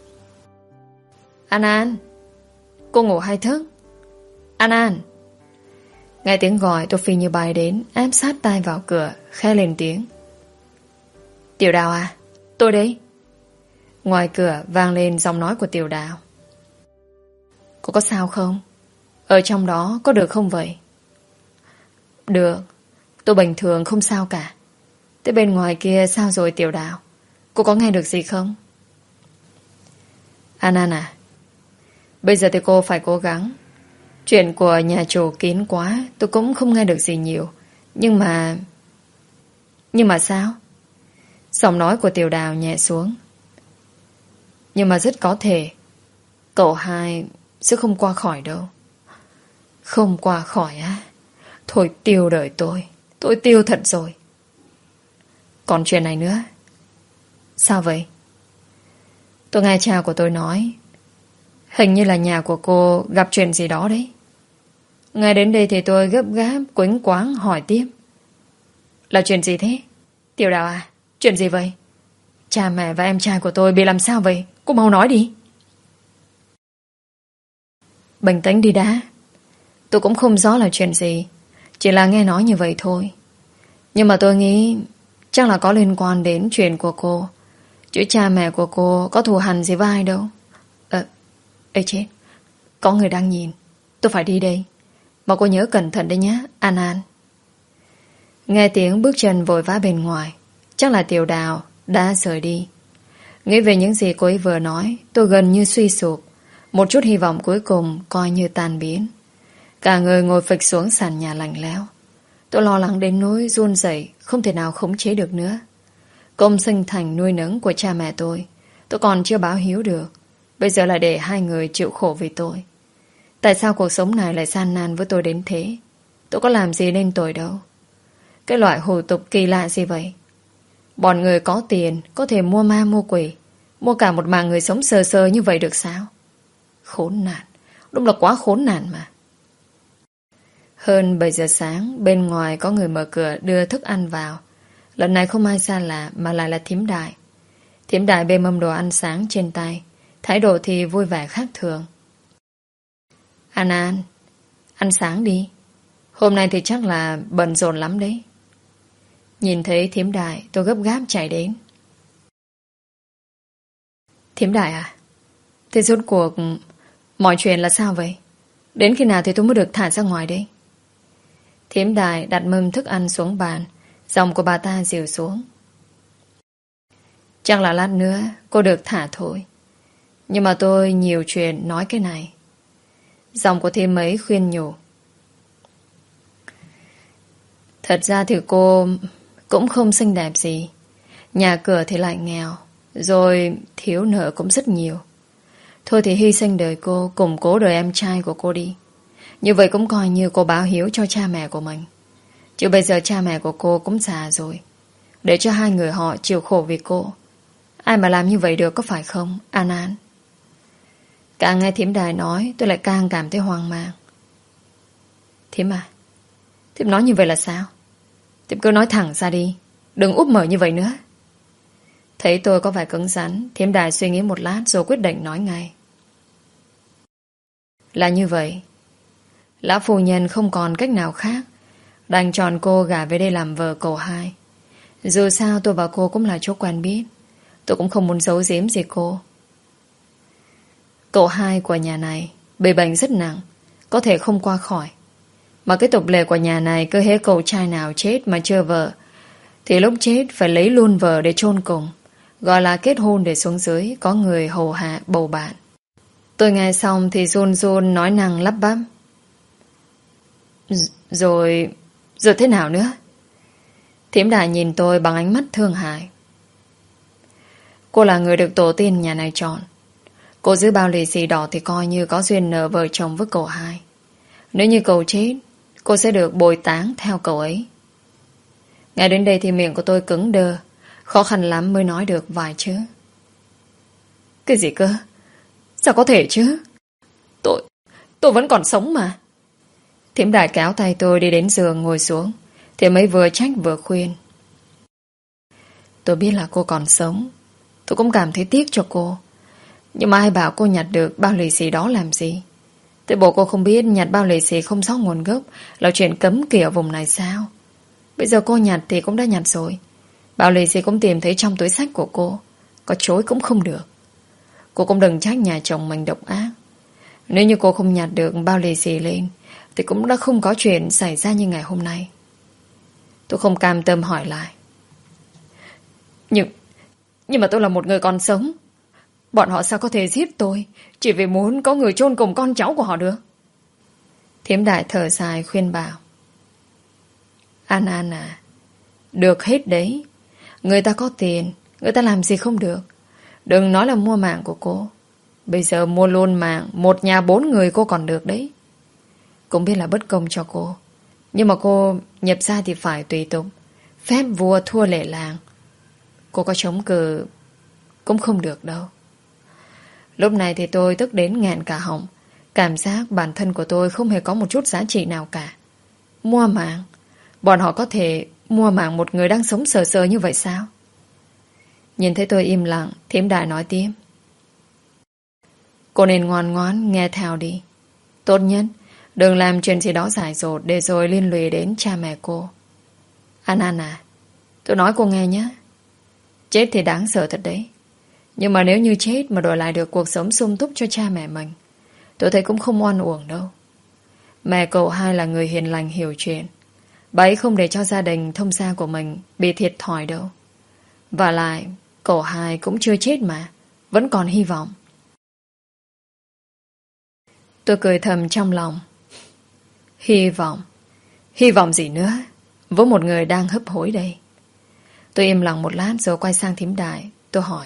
Speaker 1: An An, cô ngủ hay thức? An An. Nghe tiếng gọi, tôi phi như bay đến, áp sát tai vào cửa, khẽ lên tiếng. Tiểu Đào à, tôi đấy. Ngoài cửa vang lên giọng nói của Tiểu Đào. Cô có sao không? Ở trong đó có được không vậy? Được, tôi bình thường không sao cả. Thế bên ngoài kia sao rồi Tiểu Đào? Cô có nghe được gì không? An An à, bây giờ thì cô phải cố gắng. Chuyện của nhà chủ kín quá, tôi cũng không nghe được gì nhiều. Nhưng mà... Nhưng mà sao? Giọng nói của Tiểu Đào nhẹ xuống. Nhưng mà rất có thể cậu hai sẽ không qua khỏi đâu. Không qua khỏi á? Thôi tiêu đời tôi. Tôi tiêu thật rồi. Còn chuyện này nữa. Sao vậy? Tôi nghe cha của tôi nói hình như là nhà của cô gặp chuyện gì đó đấy. Ngay đến đây thì tôi gấp gáp quánh quáng hỏi tiếp. Là chuyện gì thế? Tiểu Đào à, chuyện gì vậy? Cha mẹ và em trai của tôi bị làm sao vậy? Cô mau nói đi. Bình tĩnh đi đã. Tôi cũng không rõ là chuyện gì, chỉ là nghe nói như vậy thôi. Nhưng mà tôi nghĩ chắc là có liên quan đến chuyện của cô. Chứ cha mẹ của cô có thù hằn gì với ai đâu. Ờ, ê chết, có người đang nhìn. Tôi phải đi đây. Mà cô nhớ cẩn thận đấy nhé, An An. Nghe tiếng bước chân vội vã bên ngoài, chắc là Tiểu Đào đã rời đi. Nghĩ về những gì cô ấy vừa nói, tôi gần như suy sụp. Một chút hy vọng cuối cùng coi như tan biến. Cả người ngồi phịch xuống sàn nhà lạnh lẽo. Tôi lo lắng đến nỗi run rẩy, không thể nào khống chế được nữa. Công sinh thành nuôi nấng của cha mẹ tôi, tôi còn chưa báo hiếu được. Bây giờ lại để hai người chịu khổ vì tôi. Tại sao cuộc sống này lại gian nan với tôi đến thế? Tôi có làm gì nên tội đâu. Cái loại hủ tục kỳ lạ gì vậy? Bọn người có tiền có thể mua ma mua quỷ, mua cả một mạng người sống sờ sờ như vậy được sao? Khốn nạn. Đúng là quá khốn nạn mà. Hơn bảy giờ sáng, bên ngoài có người mở cửa đưa thức ăn vào. Lần này không ai xa lạ mà lại là Thím Đại. Thím Đại bê mâm đồ ăn sáng trên tay, thái độ thì vui vẻ khác thường. An An, ăn sáng đi. Hôm nay thì chắc là bận rộn lắm đấy. Nhìn thấy Thím Đại, tôi gấp gáp chạy đến. Thím Đại à, thế rốt cuộc mọi chuyện là sao vậy? Đến khi nào thì tôi mới được thả ra ngoài đây? Thím Đại đặt mâm thức ăn xuống bàn, giọng của bà ta dịu xuống. Chắc là lát nữa cô được thả thôi. Nhưng mà tôi nhiều chuyện nói cái này. Giọng của thím ấy khuyên nhủ. Thật ra thì cô cũng không xinh đẹp gì. Nhà cửa thì lại nghèo, rồi thiếu nợ cũng rất nhiều. Thôi thì hy sinh đời cô, củng cố đời em trai của cô đi. Như vậy cũng coi như cô báo hiếu cho cha mẹ của mình. Chứ bây giờ cha mẹ của cô cũng già rồi, để cho hai người họ chịu khổ vì cô. Ai mà làm như vậy được, có phải không, An An? Càng nghe thím Đài nói, tôi lại càng cảm thấy hoang mang. Thím à, thím nói như vậy là sao? Thím cứ nói thẳng ra đi, đừng úp mở như vậy nữa. Thấy tôi có vẻ cứng rắn, thím Đài suy nghĩ một lát rồi quyết định nói ngay. Là như vậy, lão phu nhân không còn cách nào khác, đành chọn cô gả về đây làm vợ cậu hai. Dù sao tôi và cô cũng là chỗ quen biết, tôi cũng không muốn giấu giếm gì cô. Cậu hai của nhà này bị bệnh rất nặng, có thể không qua khỏi. Mà cái tục lệ của nhà này, cứ hễ cậu trai nào chết mà chưa vợ thì lúc chết phải lấy luôn vợ để chôn cùng, gọi là kết hôn để xuống dưới có người hầu hạ bầu bạn. Tôi nghe xong thì run run nói năng lắp bắp. Rồi Rồi thế nào nữa? Thím Đài nhìn tôi bằng ánh mắt thương hại. Cô là người được tổ tiên nhà này chọn. Cô giữ bao lì xì đỏ thì coi như có duyên nợ vợ chồng với cậu hai. Nếu như cậu chết, cô sẽ được bồi táng theo cậu ấy. Ngay đến đây thì miệng của tôi cứng đơ, khó khăn lắm mới nói được vài chữ. Cái gì cơ? Sao có thể chứ? Tôi Tôi vẫn còn sống mà. Thím Đài kéo tay tôi đi đến giường ngồi xuống, thì mới vừa trách vừa khuyên. Tôi biết là cô còn sống, tôi cũng cảm thấy tiếc cho cô. Nhưng mà ai bảo cô nhặt được bao lì xì đó làm gì? Thế bộ cô không biết nhặt bao lì xì không rõ nguồn gốc là chuyện cấm kỵ ở vùng này sao? Bây giờ cô nhặt thì cũng đã nhặt rồi. Bao lì xì cũng tìm thấy trong túi xách của cô, có chối cũng không được. Cô cũng đừng trách nhà chồng mình độc ác. Nếu như cô không nhặt được bao lì xì lên thì cũng đã không có chuyện xảy ra như ngày hôm nay. Tôi không cam tâm hỏi lại. Nhưng Nhưng mà tôi là một người còn sống. Bọn họ sao có thể giết tôi chỉ vì muốn có người chôn cùng con cháu của họ được? Thím Đại thở dài khuyên bảo. An An à, được hết đấy. Người ta có tiền, người ta làm gì không được. Đừng nói là mua mạng của cô. Bây giờ mua luôn mạng một nhà bốn người cô còn được đấy. Cũng biết là bất công cho cô, nhưng mà cô nhập ra thì phải tùy tục, phép vua thua lệ làng. Cô có chống cự cũng không được đâu. Lúc này thì tôi tức đến nghẹn cả họng. Cảm giác bản thân của tôi không hề có một chút giá trị nào cả. Mua mạng? Bọn họ có thể mua mạng một người đang sống sờ sờ như vậy sao? Nhìn thấy tôi im lặng, thím Đại nói tiếp. Cô nên ngoan ngoãn nghe theo đi. Tốt nhất đừng làm chuyện gì đó dại dột để rồi liên lụy đến cha mẹ cô. An An à, tôi nói cô nghe nhé. Chết thì đáng sợ thật đấy, nhưng mà nếu như chết mà đổi lại được cuộc sống sung túc cho cha mẹ mình, tôi thấy cũng không oan uổng đâu. Mẹ cậu hai là người hiền lành hiểu chuyện. Bà ấy không để cho gia đình thông gia của mình bị thiệt thòi đâu. Và lại cậu hai cũng chưa chết mà, vẫn còn hy vọng. Tôi cười thầm trong lòng. Hy vọng? Hy vọng gì nữa với một người đang hấp hối đây? Tôi im lặng một lát rồi quay sang thím Đại. Tôi hỏi.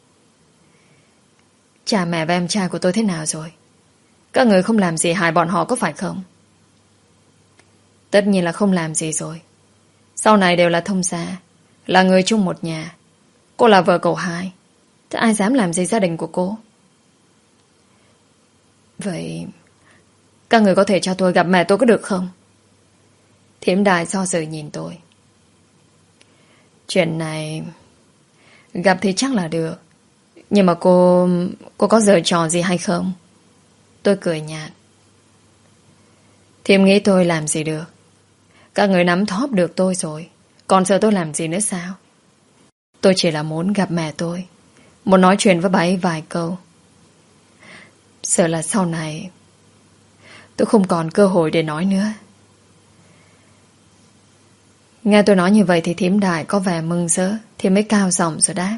Speaker 1: Cha mẹ và em trai của tôi thế nào rồi? Các người không làm gì hại bọn họ có phải không? Tất nhiên là không làm gì rồi. Sau này đều là thông gia, là người chung một nhà. Cô là vợ cậu hai, thế ai dám làm gì gia đình của cô? Vậy các người có thể cho tôi gặp mẹ tôi có được không? Thím Đại do dự nhìn tôi. Chuyện này gặp thì chắc là được, nhưng mà cô Cô có giở trò gì hay không? Tôi cười nhạt. Thím nghĩ tôi làm gì được? Các người nắm thóp được tôi rồi, còn sợ tôi làm gì nữa sao? Tôi chỉ là muốn gặp mẹ tôi, muốn nói chuyện với bà ấy vài câu. Sợ là sau này tôi không còn cơ hội để nói nữa. Nghe tôi nói như vậy thì thím Đại có vẻ mừng rỡ, thì mới cao giọng rồi đáp.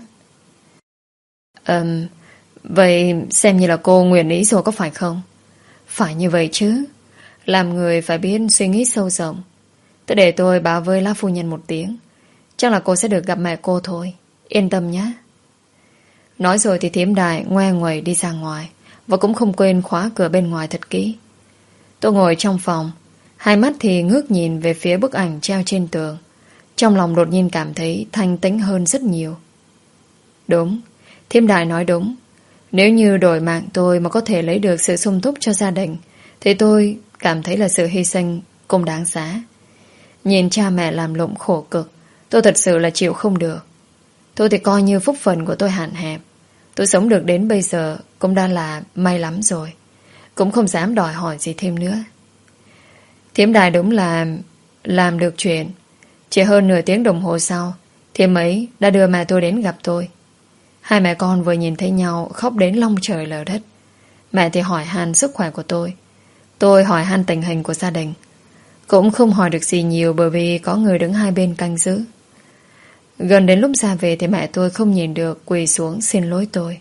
Speaker 1: Ừm, vậy xem như là cô nguyện ý rồi có phải không? Phải như vậy chứ. Làm người phải biết suy nghĩ sâu rộng. Thế để tôi báo với lá phu nhân một tiếng. Chắc là cô sẽ được gặp mẹ cô thôi. Yên tâm nhé. Nói rồi thì thím Đại ngoe nguẩy đi ra ngoài, và cũng không quên khóa cửa bên ngoài thật kỹ. Tôi ngồi trong phòng, hai mắt thì ngước nhìn về phía bức ảnh treo trên tường. Trong lòng đột nhiên cảm thấy thanh tĩnh hơn rất nhiều. Đúng, thím Đại nói đúng. Nếu như đổi mạng tôi mà có thể lấy được sự sung túc cho gia đình, thì tôi cảm thấy là sự hy sinh cũng đáng giá. Nhìn cha mẹ làm lụng khổ cực, tôi thật sự là chịu không được. Thôi thì coi như phúc phần của tôi hạn hẹp. Tôi sống được đến bây giờ cũng đã là may lắm rồi. Cũng không dám đòi hỏi gì thêm nữa. Thím Đại đúng là làm được chuyện. Chỉ hơn nửa tiếng đồng hồ sau, thím ấy đã đưa mẹ tôi đến gặp tôi. Hai mẹ con vừa nhìn thấy nhau khóc đến long trời lở đất. Mẹ thì hỏi han sức khỏe của tôi, tôi hỏi han tình hình của gia đình. Cũng không hỏi được gì nhiều, bởi vì có người đứng hai bên canh giữ. Gần đến lúc ra về thì mẹ tôi không nhìn được, quỳ xuống xin lỗi tôi.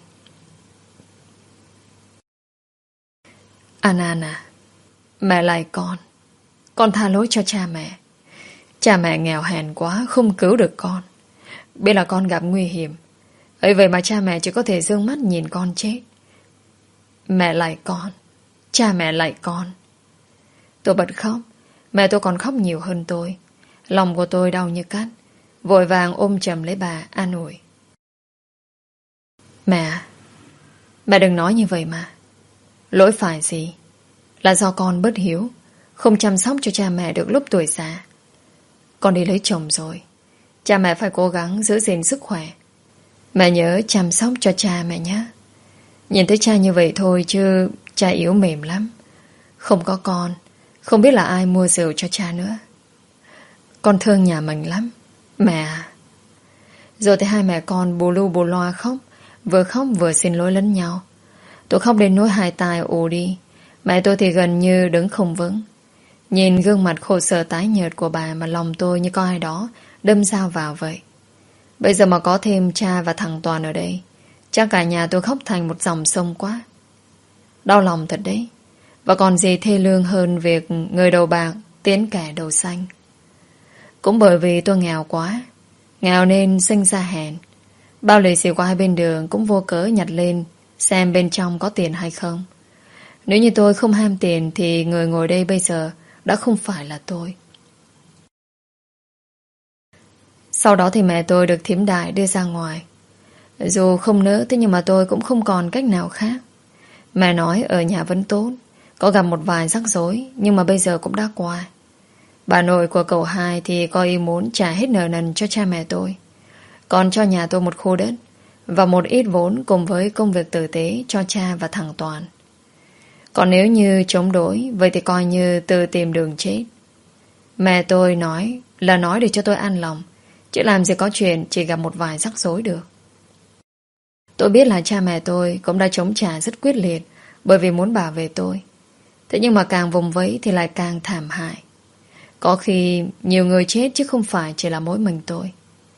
Speaker 1: An An à, mẹ lại con. Con tha lỗi cho cha mẹ. Cha mẹ nghèo hèn quá, không cứu được con. Biết là con gặp nguy hiểm, ấy vậy mà cha mẹ chỉ có thể dương mắt nhìn con chết. Mẹ lại con, cha mẹ lại con. Tôi bật khóc. Mẹ tôi còn khóc nhiều hơn tôi. Lòng của tôi đau như cắt, vội vàng ôm chầm lấy bà an ủi. Mẹ, mẹ đừng nói như vậy mà. Lỗi phải gì? Là do con bất hiếu, không chăm sóc cho cha mẹ được lúc tuổi già. Con đi lấy chồng rồi, cha mẹ phải cố gắng giữ gìn sức khỏe. Mẹ nhớ chăm sóc cho cha mẹ nhé. Nhìn thấy cha như vậy thôi chứ cha yếu mềm lắm. Không có con, không biết là ai mua rượu cho cha nữa. Con thương nhà mình lắm, mẹ à. Rồi thì hai mẹ con bù lu bù loa khóc, vừa khóc vừa xin lỗi lẫn nhau. Tôi khóc đến nỗi hai tai ù đi. Mẹ tôi thì gần như đứng không vững. Nhìn gương mặt khổ sở tái nhợt của bà mà lòng tôi như có ai đó đâm dao vào vậy. Bây giờ mà có thêm cha và thằng Toàn ở đây, chắc cả nhà tôi khóc thành một dòng sông quá. Đau lòng thật đấy. Và còn gì thê lương hơn việc người đầu bạc tiến kẻ đầu xanh. Cũng bởi vì tôi nghèo quá, nghèo nên sinh ra hèn. Bao lì xì qua hai bên đường cũng vô cớ nhặt lên xem bên trong có tiền hay không. Nếu như tôi không ham tiền thì người ngồi đây bây giờ đã không phải là tôi. Sau đó thì mẹ tôi được thím Đại đưa ra ngoài. Dù không nỡ, thế nhưng mà tôi cũng không còn cách nào khác. Mẹ nói ở nhà vẫn tốt, có gặp một vài rắc rối, nhưng mà bây giờ cũng đã qua. Bà nội của cậu hai thì có ý muốn trả hết nợ nần cho cha mẹ tôi, còn cho nhà tôi một khu đất và một ít vốn cùng với công việc tử tế cho cha và thằng Toàn. Còn nếu như chống đối, vậy thì coi như tự tìm đường chết. Mẹ tôi nói là nói để cho tôi an lòng, chứ làm gì có chuyện chỉ gặp một vài rắc rối được. Tôi biết là cha mẹ tôi cũng đã chống trả rất quyết liệt, bởi vì muốn bảo vệ tôi. Thế nhưng mà càng vùng vẫy thì lại càng thảm hại. Có khi nhiều người chết chứ không phải chỉ là mỗi mình tôi.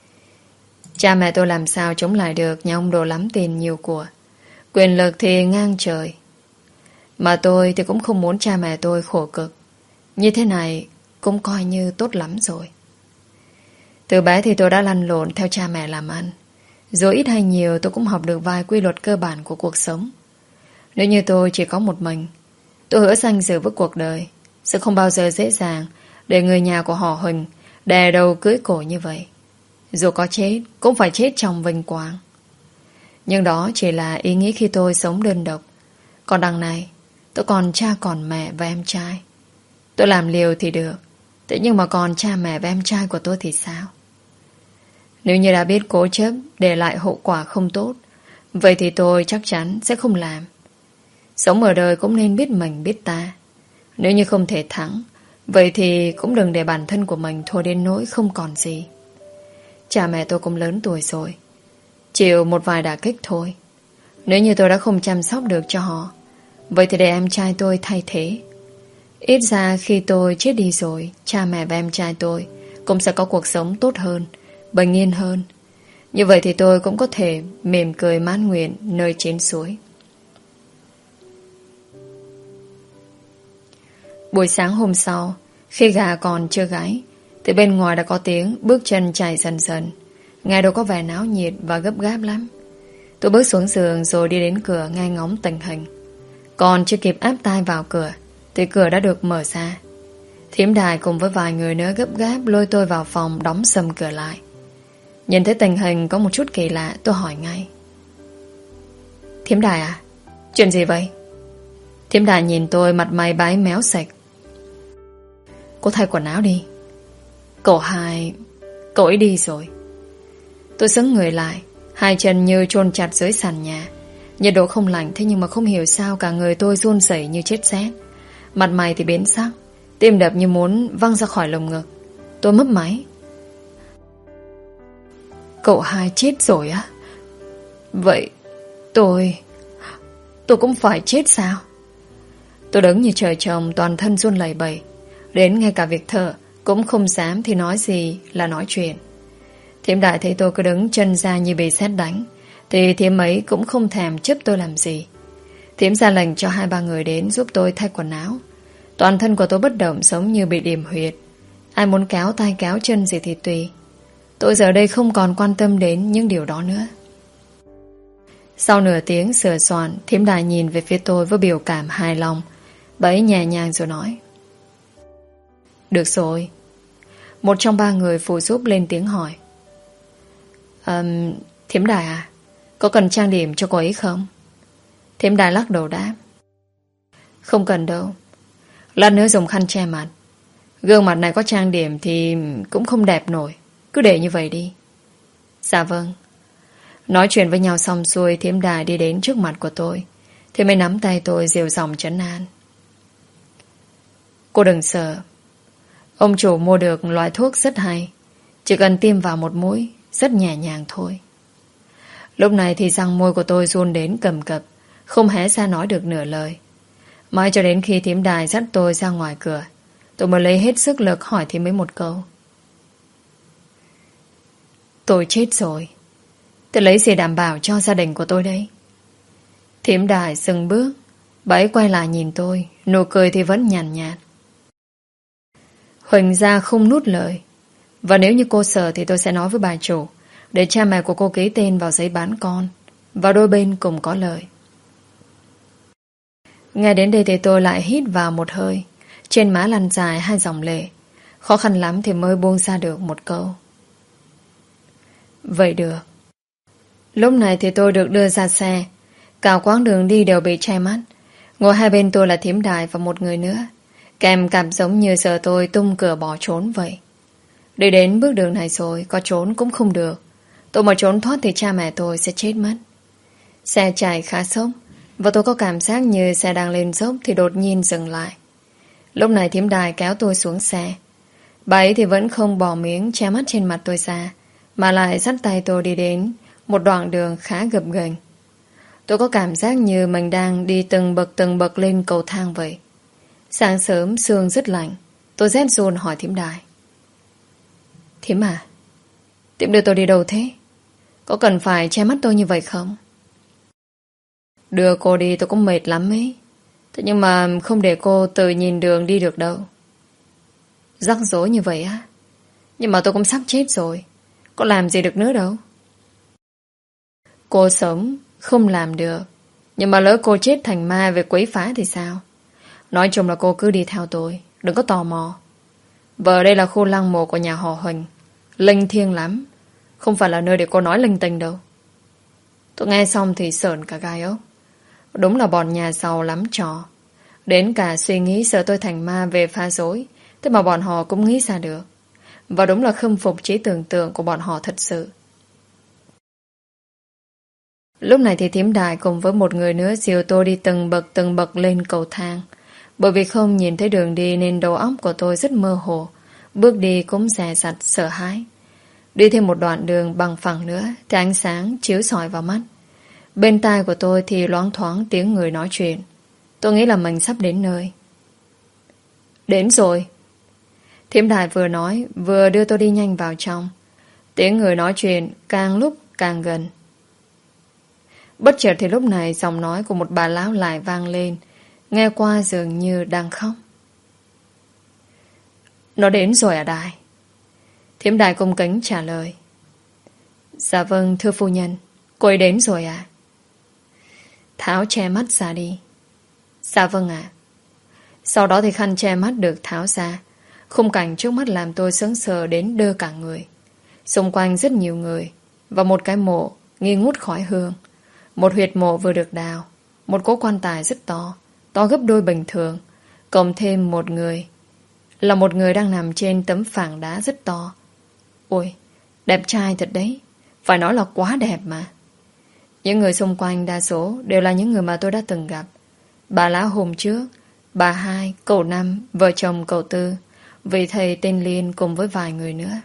Speaker 1: Cha mẹ tôi làm sao chống lại được nhà ông đồ lắm tiền nhiều của, quyền lực thì ngang trời. Mà tôi thì cũng không muốn cha mẹ tôi khổ cực. Như thế này cũng coi như tốt lắm rồi. Từ bé thì tôi đã lăn lộn theo cha mẹ làm ăn. Dù ít hay nhiều tôi cũng học được vài quy luật cơ bản của cuộc sống. Nếu như tôi chỉ có một mình, tôi hứa danh dự với cuộc đời sẽ không bao giờ dễ dàng để người nhà của họ Huỳnh đè đầu cưỡi cổ như vậy. Dù có chết cũng phải chết trong vinh quang. Nhưng đó chỉ là ý nghĩ khi tôi sống đơn độc. Còn đằng này tôi còn cha còn mẹ và em trai. Tôi làm liều thì được, thế nhưng mà còn cha mẹ và em trai của tôi thì sao? Nếu như đã biết cố chấp để lại hậu quả không tốt, vậy thì tôi chắc chắn sẽ không làm. Sống ở đời cũng nên biết mình biết ta. Nếu như không thể thắng, vậy thì cũng đừng để bản thân của mình thua đến nỗi không còn gì. Cha mẹ tôi cũng lớn tuổi rồi, chịu một vài đả kích thôi. Nếu như tôi đã không chăm sóc được cho họ, vậy thì để em trai tôi thay thế. Ít ra khi tôi chết đi rồi, cha mẹ và em trai tôi cũng sẽ có cuộc sống tốt hơn, bình yên hơn. Như vậy thì tôi cũng có thể mỉm cười mãn nguyện nơi trên suối. Buổi sáng hôm sau, khi gà còn chưa gáy, Thì bên ngoài đã có tiếng bước chân chạy dần dần. Nghe đâu có vẻ náo nhiệt và gấp gáp lắm. Tôi bước xuống giường rồi đi đến cửa nghe ngóng tình hình. Còn chưa kịp áp tai vào cửa thì cửa đã được mở ra. Thím Đài cùng với vài người nữa gấp gáp lôi tôi vào phòng, đóng sầm cửa lại. Nhìn thấy tình hình có một chút kỳ lạ, tôi hỏi ngay: Thím Đài à? Chuyện gì vậy? Thím Đài nhìn tôi mặt mày bái méo sạch. Cô thay quần áo đi. Cậu hai... Cậu ấy đi rồi. Tôi sững người lại, hai chân như chôn chặt dưới sàn nhà. Nhiệt độ không lạnh, thế nhưng mà không hiểu sao cả người tôi run rẩy như chết rét. Mặt mày thì biến sắc, tim đập như muốn văng ra khỏi lồng ngực. Tôi mấp máy: Cậu hai chết rồi á? Vậy tôi... Tôi cũng phải chết sao? Tôi đứng như trời trồng, toàn thân run lẩy bẩy. Đến ngay cả việc thở cũng không dám thì nói gì là nói chuyện. Thím Đại thấy tôi cứ đứng chân ra như bị sét đánh thì thím ấy cũng không thèm chấp tôi làm gì. Thím ra lệnh cho hai ba người đến giúp tôi thay quần áo. Toàn thân của tôi bất động giống như bị điểm huyệt. Ai muốn kéo tay kéo chân gì thì tùy. Tôi giờ đây không còn quan tâm đến những điều đó nữa. Sau nửa tiếng sửa soạn, thím Đại nhìn về phía tôi với biểu cảm hài lòng. Bà ấy nhẹ nhàng rồi nói: Được rồi. Một trong ba người phụ giúp lên tiếng hỏi: um, Thím Đại à, có cần trang điểm cho cô ấy không? Thím Đại lắc đầu đáp: Không cần đâu. Lát nữa dùng khăn che mặt. Gương mặt này có trang điểm thì cũng không đẹp nổi. Cứ để như vậy đi. Dạ vâng. Nói chuyện với nhau xong xuôi, thím Đại đi đến trước mặt của tôi thì mới nắm tay tôi dịu giọng trấn an: Cô đừng sợ. Ông chủ mua được loại thuốc rất hay, chỉ cần tiêm vào một mũi, rất nhẹ nhàng thôi. Lúc này thì răng môi của tôi run đến cầm cập, không hé ra nói được nửa lời. Mãi cho đến khi thím Đài dắt tôi ra ngoài cửa, tôi mới lấy hết sức lực hỏi thím ấy một câu: Tôi chết rồi, tôi lấy gì đảm bảo cho gia đình của tôi đây? Thím Đài dừng bước, bà ấy quay lại nhìn tôi, nụ cười thì vẫn nhàn nhạt, nhạt. Huỳnh gia không nuốt lời. Và nếu như cô sợ thì tôi sẽ nói với bà chủ để cha mẹ của cô ký tên vào giấy bán con, và đôi bên cùng có lợi. Nghe đến đây thì tôi lại hít vào một hơi. Trên má lăn dài hai dòng lệ. Khó khăn lắm thì mới buông ra được một câu: Vậy được. Lúc này thì tôi được đưa ra xe. Cả quãng đường đi đều bị che mắt. Ngồi hai bên tôi là thím Đài và một người nữa. Kèm cảm giống như giờ tôi tung cửa bỏ trốn vậy. Đi đến bước đường này rồi, có trốn cũng không được. Tôi mà trốn thoát thì cha mẹ tôi sẽ chết mất. Xe chạy khá sốc, và tôi có cảm giác như xe đang lên dốc thì đột nhiên dừng lại. Lúc này thím Đài kéo tôi xuống xe. Bà ấy thì vẫn không bỏ miếng che mắt trên mặt tôi ra, mà lại dắt tay tôi đi đến một đoạn đường khá gập ghềnh. Tôi có cảm giác như mình đang đi từng bậc từng bậc lên cầu thang vậy. Sáng sớm sương rất lạnh. Tôi rét run hỏi thím Đài: Thím à, thím đưa tôi đi đâu thế? Có cần phải che mắt tôi như vậy không? Đưa cô đi tôi cũng mệt lắm ấy. Thế nhưng mà không để cô tự nhìn đường đi được đâu. Rắc rối như vậy á? Nhưng mà tôi cũng sắp chết rồi, có làm gì được nữa đâu. Cô sống không làm được, nhưng mà lỡ cô chết thành ma về quấy phá thì sao? Nói chung là cô cứ đi theo tôi, đừng có tò mò. Vợ đây là khu lăng mộ của nhà họ Huỳnh, linh thiêng lắm, không phải là nơi để cô nói linh tinh đâu. Tôi nghe xong thì sởn cả gai ốc. Đúng là bọn nhà giàu lắm trò. Đến cả suy nghĩ sợ tôi thành ma về phá rối, thế mà bọn họ cũng nghĩ ra được. Và đúng là khâm phục trí tưởng tượng của bọn họ thật sự. Lúc này thì thím Đài cùng với một người nữa dìu tôi đi từng bậc từng bậc lên cầu thang. Bởi vì không nhìn thấy đường đi nên đầu óc của tôi rất mơ hồ. Bước đi cũng dè dặt sợ hãi. Đi thêm một đoạn đường bằng phẳng nữa thì ánh sáng chiếu soi vào mắt. Bên tai của tôi thì loáng thoáng tiếng người nói chuyện. Tôi nghĩ là mình sắp đến nơi. Đến rồi. Thím Đài vừa nói vừa đưa tôi đi nhanh vào trong. Tiếng người nói chuyện càng lúc càng gần. Bất chợt thì lúc này giọng nói của một bà lão lại vang lên, nghe qua dường như đang khóc. Nó đến rồi à Đài? Thiểm Đại cung kính trả lời. Dạ vâng thưa phu nhân. Cô ấy đến rồi à? Tháo che mắt ra đi. Dạ vâng ạ. Sau đó thì khăn che mắt được tháo ra. Khung cảnh trước mắt làm tôi sững sờ đến đơ cả người. Xung quanh rất nhiều người. Và một cái mộ nghi ngút khói hương. Một huyệt mộ vừa được đào. Một cỗ quan tài rất to. To gấp đôi bình thường. Cộng thêm một người. Là một người đang nằm trên tấm phẳng đá rất to. Ôi, đẹp trai thật đấy. Phải nói là quá đẹp mà. Những người xung quanh đa số đều là những người mà tôi đã từng gặp. Bà lão hôm trước, bà hai, cậu năm, vợ chồng cậu tư, vị thầy tên Liên cùng với vài người nữa.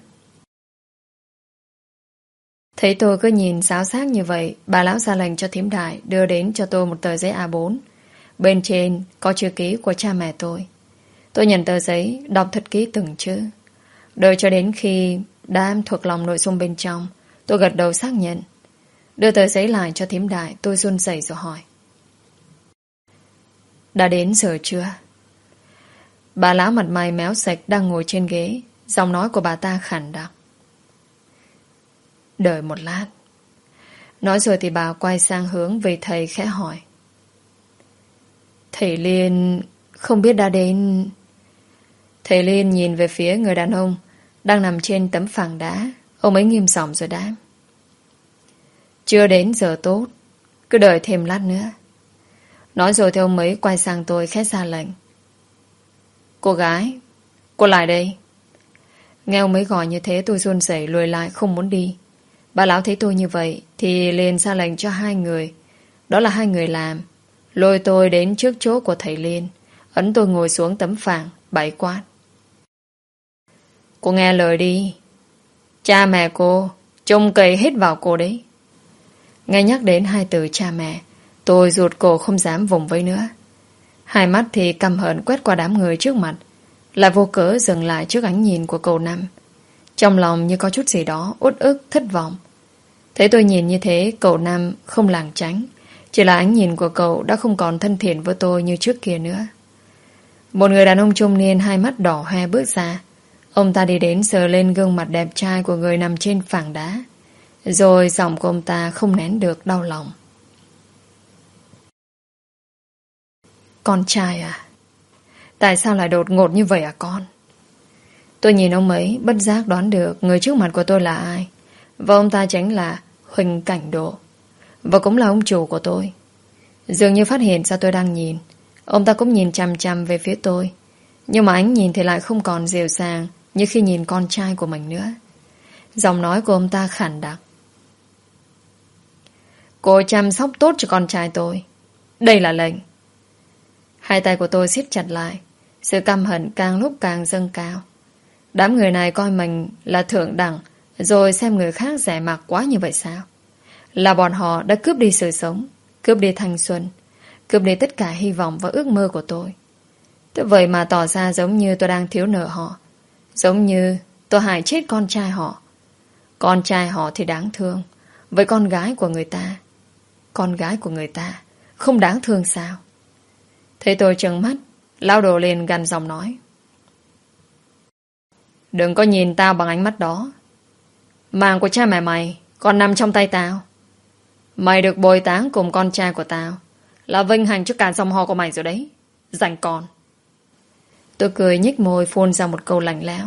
Speaker 1: Thấy tôi cứ nhìn xáo xác như vậy, bà lão ra lệnh cho thím Đại đưa đến cho tôi một tờ giấy A bốn. Bên trên có chữ ký của cha mẹ tôi. Tôi nhận tờ giấy, đọc thật kỹ từng chữ. Đợi cho đến khi đã thuộc lòng nội dung bên trong, tôi gật đầu xác nhận. Đưa tờ giấy lại cho thím Đại, tôi run rẩy rồi hỏi. Đã đến giờ chưa? Bà lão mặt mày méo sạch đang ngồi trên ghế. Giọng nói của bà ta khản đặc. Đợi một lát. Nói rồi thì bà quay sang hướng về thầy khẽ hỏi. Thầy Liên không biết đã đến... Thầy Liên nhìn về phía người đàn ông đang nằm trên tấm phẳng đá. Ông ấy nghiêm giọng rồi đáp. Chưa đến giờ tốt. Cứ đợi thêm lát nữa. Nói rồi thì ông ấy quay sang tôi khẽ ra lệnh. Cô gái, cô lại đây. Nghe ông ấy gọi như thế tôi run rẩy lùi lại không muốn đi. Bà lão thấy tôi như vậy thì liền ra lệnh cho hai người. Đó là hai người làm. Lôi tôi đến trước chỗ của thầy Liên. Ấn tôi ngồi xuống tấm phẳng, bảy quát. Cô nghe lời đi. Cha mẹ cô trông cậy hết vào cô đấy. Nghe nhắc đến hai từ cha mẹ, tôi rụt cổ không dám vùng vẫy nữa. Hai mắt thì căm hận quét qua đám người trước mặt, lại vô cớ dừng lại trước ánh nhìn của cậu Năm. Trong lòng như có chút gì đó uất ức, thất vọng. Thấy tôi nhìn như thế, cậu Năm không lảng tránh. Chỉ là ánh nhìn của cậu đã không còn thân thiện với tôi như trước kia nữa. Một người đàn ông trung niên hai mắt đỏ hoe bước ra. Ông ta đi đến sờ lên gương mặt đẹp trai của người nằm trên phẳng đá. Rồi giọng của ông ta không nén được đau lòng. Con trai à? Tại sao lại đột ngột như vậy à con? Tôi nhìn ông ấy bất giác đoán được người trước mặt của tôi là ai. Và ông ta chính là Huỳnh Cảnh Độ. Và cũng là ông chủ của tôi. Dường như phát hiện ra tôi đang nhìn. Ông ta cũng nhìn chằm chằm về phía tôi. Nhưng mà ánh nhìn thì lại không còn dịu dàng như khi nhìn con trai của mình nữa. Giọng nói của ông ta khản đặc. Cô chăm sóc tốt cho con trai tôi. Đây là lệnh. Hai tay của tôi siết chặt lại. Sự căm hận càng lúc càng dâng cao. Đám người này coi mình là thượng đẳng, rồi xem người khác rẻ mạt quá như vậy sao? Là bọn họ đã cướp đi sự sống, cướp đi thanh xuân, cướp đi tất cả hy vọng và ước mơ của tôi. Thế vậy mà tỏ ra giống như tôi đang thiếu nợ họ, giống như tôi hại chết con trai họ. Con trai họ thì đáng thương, với con gái của người ta, con gái của người ta không đáng thương sao? Thấy tôi trợn mắt, lão Đồ lên gằn giọng nói. Đừng có nhìn tao bằng ánh mắt đó. Mạng của cha mẹ mày còn nằm trong tay tao. Mày được bồi táng cùng con trai của tao là vinh hạnh cho cả dòng họ của mày rồi đấy. Rảnh con. Tôi cười nhếch môi phun ra một câu lạnh lẽo.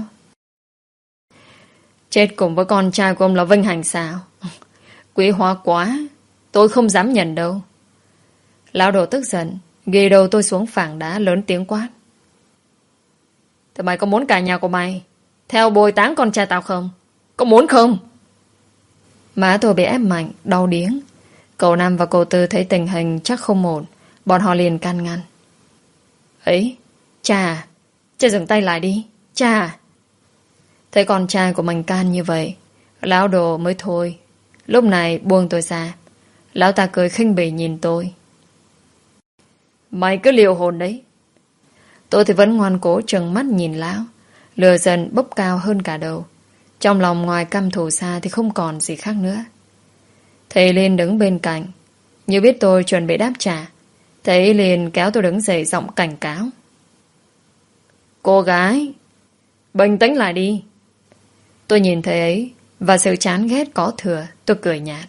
Speaker 1: Chết cùng với con trai của ông là vinh hạnh sao? Quý hóa quá. Tôi không dám nhận đâu. Lão Đồ tức giận ghi đầu tôi xuống phẳng đá lớn tiếng quát. Thì mày có muốn cả nhà của mày theo bồi táng con trai tao không? Có muốn không? Má tôi bị ép mạnh, đau điếng. Cậu Năm và cậu Tư thấy tình hình chắc không ổn. Bọn họ liền can ngăn. Ấy, cha, cha dừng tay lại đi, cha. Thấy con trai của mình can như vậy, lão Đồ mới thôi. Lúc này buông tôi ra. Lão ta cười khinh bỉ nhìn tôi. Mày cứ liều hồn đấy. Tôi thì vẫn ngoan cố trừng mắt nhìn lão. Lửa dần bốc cao hơn cả đầu. Trong lòng ngoài căm thù xa thì không còn gì khác nữa. Thầy Liên đứng bên cạnh, như biết tôi chuẩn bị đáp trả. Thầy liền kéo tôi đứng dậy giọng cảnh cáo. Cô gái, bình tĩnh lại đi. Tôi nhìn thấy ấy, và sự chán ghét có thừa, tôi cười nhạt.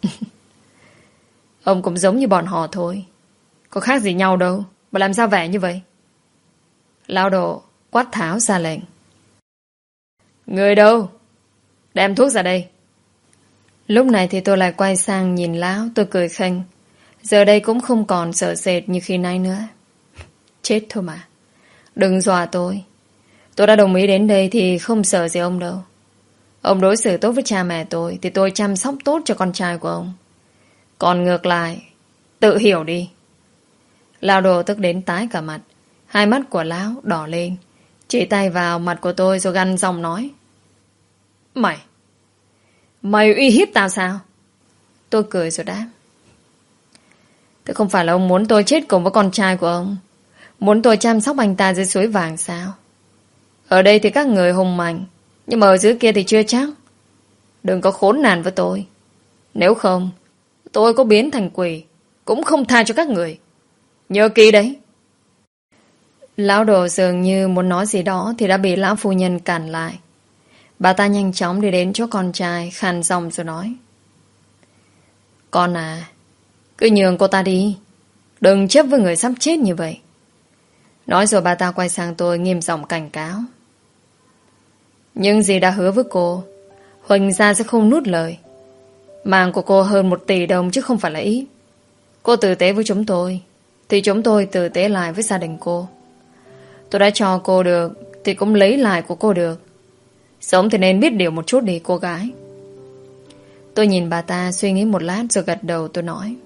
Speaker 1: Ông cũng giống như bọn họ thôi. Có khác gì nhau đâu, mà làm sao vẻ như vậy? Lão Độ quát tháo ra lệnh. Người đâu? Đem thuốc ra đây. Lúc này thì tôi lại quay sang nhìn lão, tôi cười khinh. Giờ đây cũng không còn sợ sệt như khi nãy nữa. Chết thôi mà. Đừng dọa tôi. Tôi đã đồng ý đến đây thì không sợ gì ông đâu. Ông đối xử tốt với cha mẹ tôi thì tôi chăm sóc tốt cho con trai của ông. Còn ngược lại, tự hiểu đi. Lão Đồ tức đến tái cả mặt. Hai mắt của lão đỏ lên, chỉ tay vào mặt của tôi rồi gằn giọng nói. Mày Mày uy hiếp tao sao? Tôi cười rồi đáp. Thế không phải là ông muốn tôi chết cùng với con trai của ông, muốn tôi chăm sóc anh ta dưới suối vàng sao? Ở đây thì các người hùng mạnh, nhưng mà ở dưới kia thì chưa chắc. Đừng có khốn nạn với tôi. Nếu không, tôi có biến thành quỷ cũng không tha cho các người. Nhớ kỹ đấy. Lão Đồ dường như muốn nói gì đó thì đã bị lão phu nhân cản lại. Bà ta nhanh chóng đi đến chỗ con trai, khàn giọng rồi nói. Con à, cứ nhường cô ta đi. Đừng chấp với người sắp chết như vậy. Nói rồi bà ta quay sang tôi nghiêm giọng cảnh cáo. Nhưng dì đã hứa với cô, Huỳnh gia sẽ không nuốt lời. Mạng của cô hơn một tỷ đồng chứ không phải là ít. Cô tử tế với chúng tôi thì chúng tôi tử tế lại với gia đình cô. Tôi đã cho cô được thì cũng lấy lại của cô được. Sống thì nên biết điều một chút đi cô gái. Tôi nhìn bà ta suy nghĩ một lát rồi gật đầu tôi nói.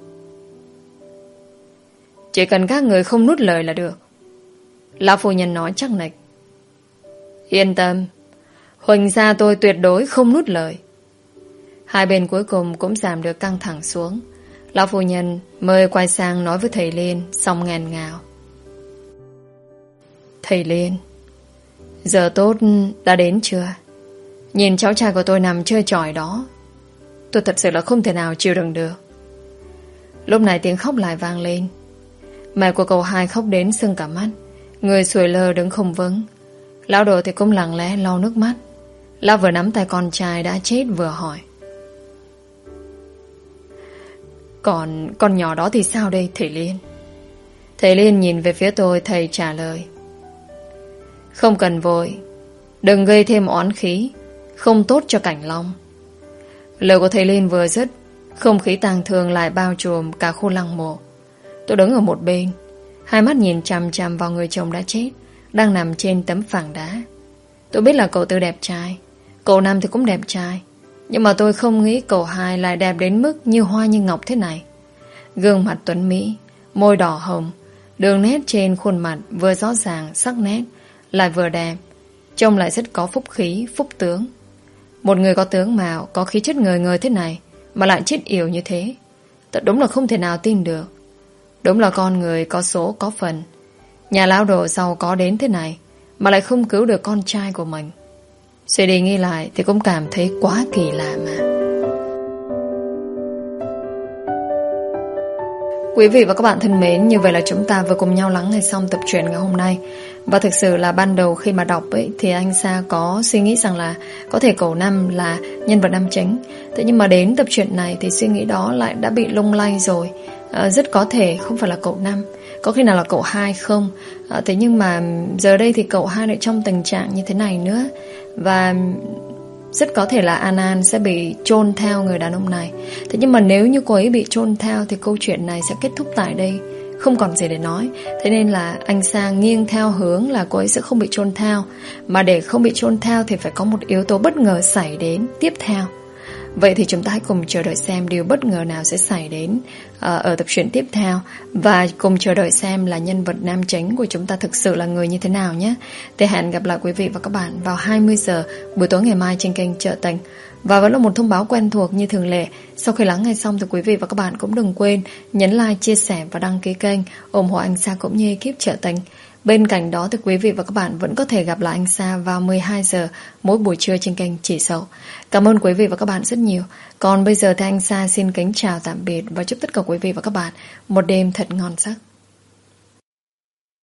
Speaker 1: Chỉ cần các người không nuốt lời là được. Lão phu nhân nói chắc nịch. Yên tâm, Huỳnh gia tôi tuyệt đối không nuốt lời. Hai bên cuối cùng cũng giảm được căng thẳng xuống. Lão phu nhân mời quay sang nói với thầy Liên, xong nghẹn ngào. Thầy Liên, giờ tốt đã đến chưa? Nhìn cháu trai của tôi nằm chơi tròi đó, tôi thật sự là không thể nào chịu đựng được. Lúc này tiếng khóc lại vang lên. Mẹ của cậu hai khóc đến sưng cả mắt, người sủi lơ đứng không vững. Lão Đồ thì cũng lặng lẽ lau nước mắt. Lão vừa nắm tay con trai đã chết vừa hỏi. Còn con nhỏ đó thì sao đây thầy Liên? Thầy Liên nhìn về phía tôi, thầy trả lời. Không cần vội, đừng gây thêm oán khí, không tốt cho Cảnh Long. Lời của thầy Liên vừa dứt, không khí tang thương lại bao trùm cả khu lăng mộ. Tôi đứng ở một bên, hai mắt nhìn chằm chằm vào người chồng đã chết, đang nằm trên tấm phẳng đá. Tôi biết là cậu Tư đẹp trai, cậu Năm thì cũng đẹp trai, nhưng mà tôi không nghĩ cậu hai lại đẹp đến mức như hoa như ngọc thế này. Gương mặt tuấn mỹ, môi đỏ hồng, đường nét trên khuôn mặt vừa rõ ràng, sắc nét, lại vừa đẹp, trông lại rất có phúc khí, phúc tướng. Một người có tướng mạo, có khí chất ngời ngời thế này mà lại chết yểu như thế, thật đúng là không thể nào tin được. Đúng là con người có số có phần. Nhà lão Đồ giàu có đến thế này mà lại không cứu được con trai của mình. Suy đi nghĩ lại thì cũng cảm thấy quá kỳ lạ mà. Quý vị và các bạn thân mến, như vậy là chúng ta vừa cùng nhau lắng nghe xong tập truyện ngày hôm nay. Và thực sự là ban đầu khi mà đọc ấy, thì anh Sa có suy nghĩ rằng là có thể cậu Năm là nhân vật nam chính. Thế nhưng mà đến tập truyện này thì suy nghĩ đó lại đã bị lung lay rồi. à, Rất có thể không phải là cậu Năm, có khi nào là cậu hai không. à, Thế nhưng mà giờ đây thì cậu hai lại trong tình trạng như thế này nữa. Và rất có thể là An An sẽ bị chôn theo người đàn ông này. Thế nhưng mà nếu như cô ấy bị chôn theo thì câu chuyện này sẽ kết thúc tại đây, không còn gì để nói. Thế nên là anh Sang nghiêng theo hướng là cô ấy sẽ không bị chôn theo. Mà để không bị chôn theo thì phải có một yếu tố bất ngờ xảy đến tiếp theo. Vậy thì chúng ta hãy cùng chờ đợi xem điều bất ngờ nào sẽ xảy đến uh, ở tập truyện tiếp theo. Và cùng chờ đợi xem là nhân vật nam chính của chúng ta thực sự là người như thế nào nhé. Thì hẹn gặp lại quý vị và các bạn vào hai mươi giờ buổi tối ngày mai trên kênh Chợ Tình. Và vẫn là một thông báo quen thuộc như thường lệ. Sau khi lắng nghe xong thì quý vị và các bạn cũng đừng quên nhấn like, chia sẻ và đăng ký kênh, ủng hộ anh Sa cũng như ekip Chợ Tình. Bên cạnh đó thì quý vị và các bạn vẫn có thể gặp lại anh Sa vào mười hai giờ mỗi buổi trưa trên kênh Chỉ Sầu. Cảm ơn quý vị và các bạn rất nhiều. Còn bây giờ thì anh Sa xin kính chào tạm biệt và chúc tất cả quý vị và các bạn một đêm thật ngon giấc.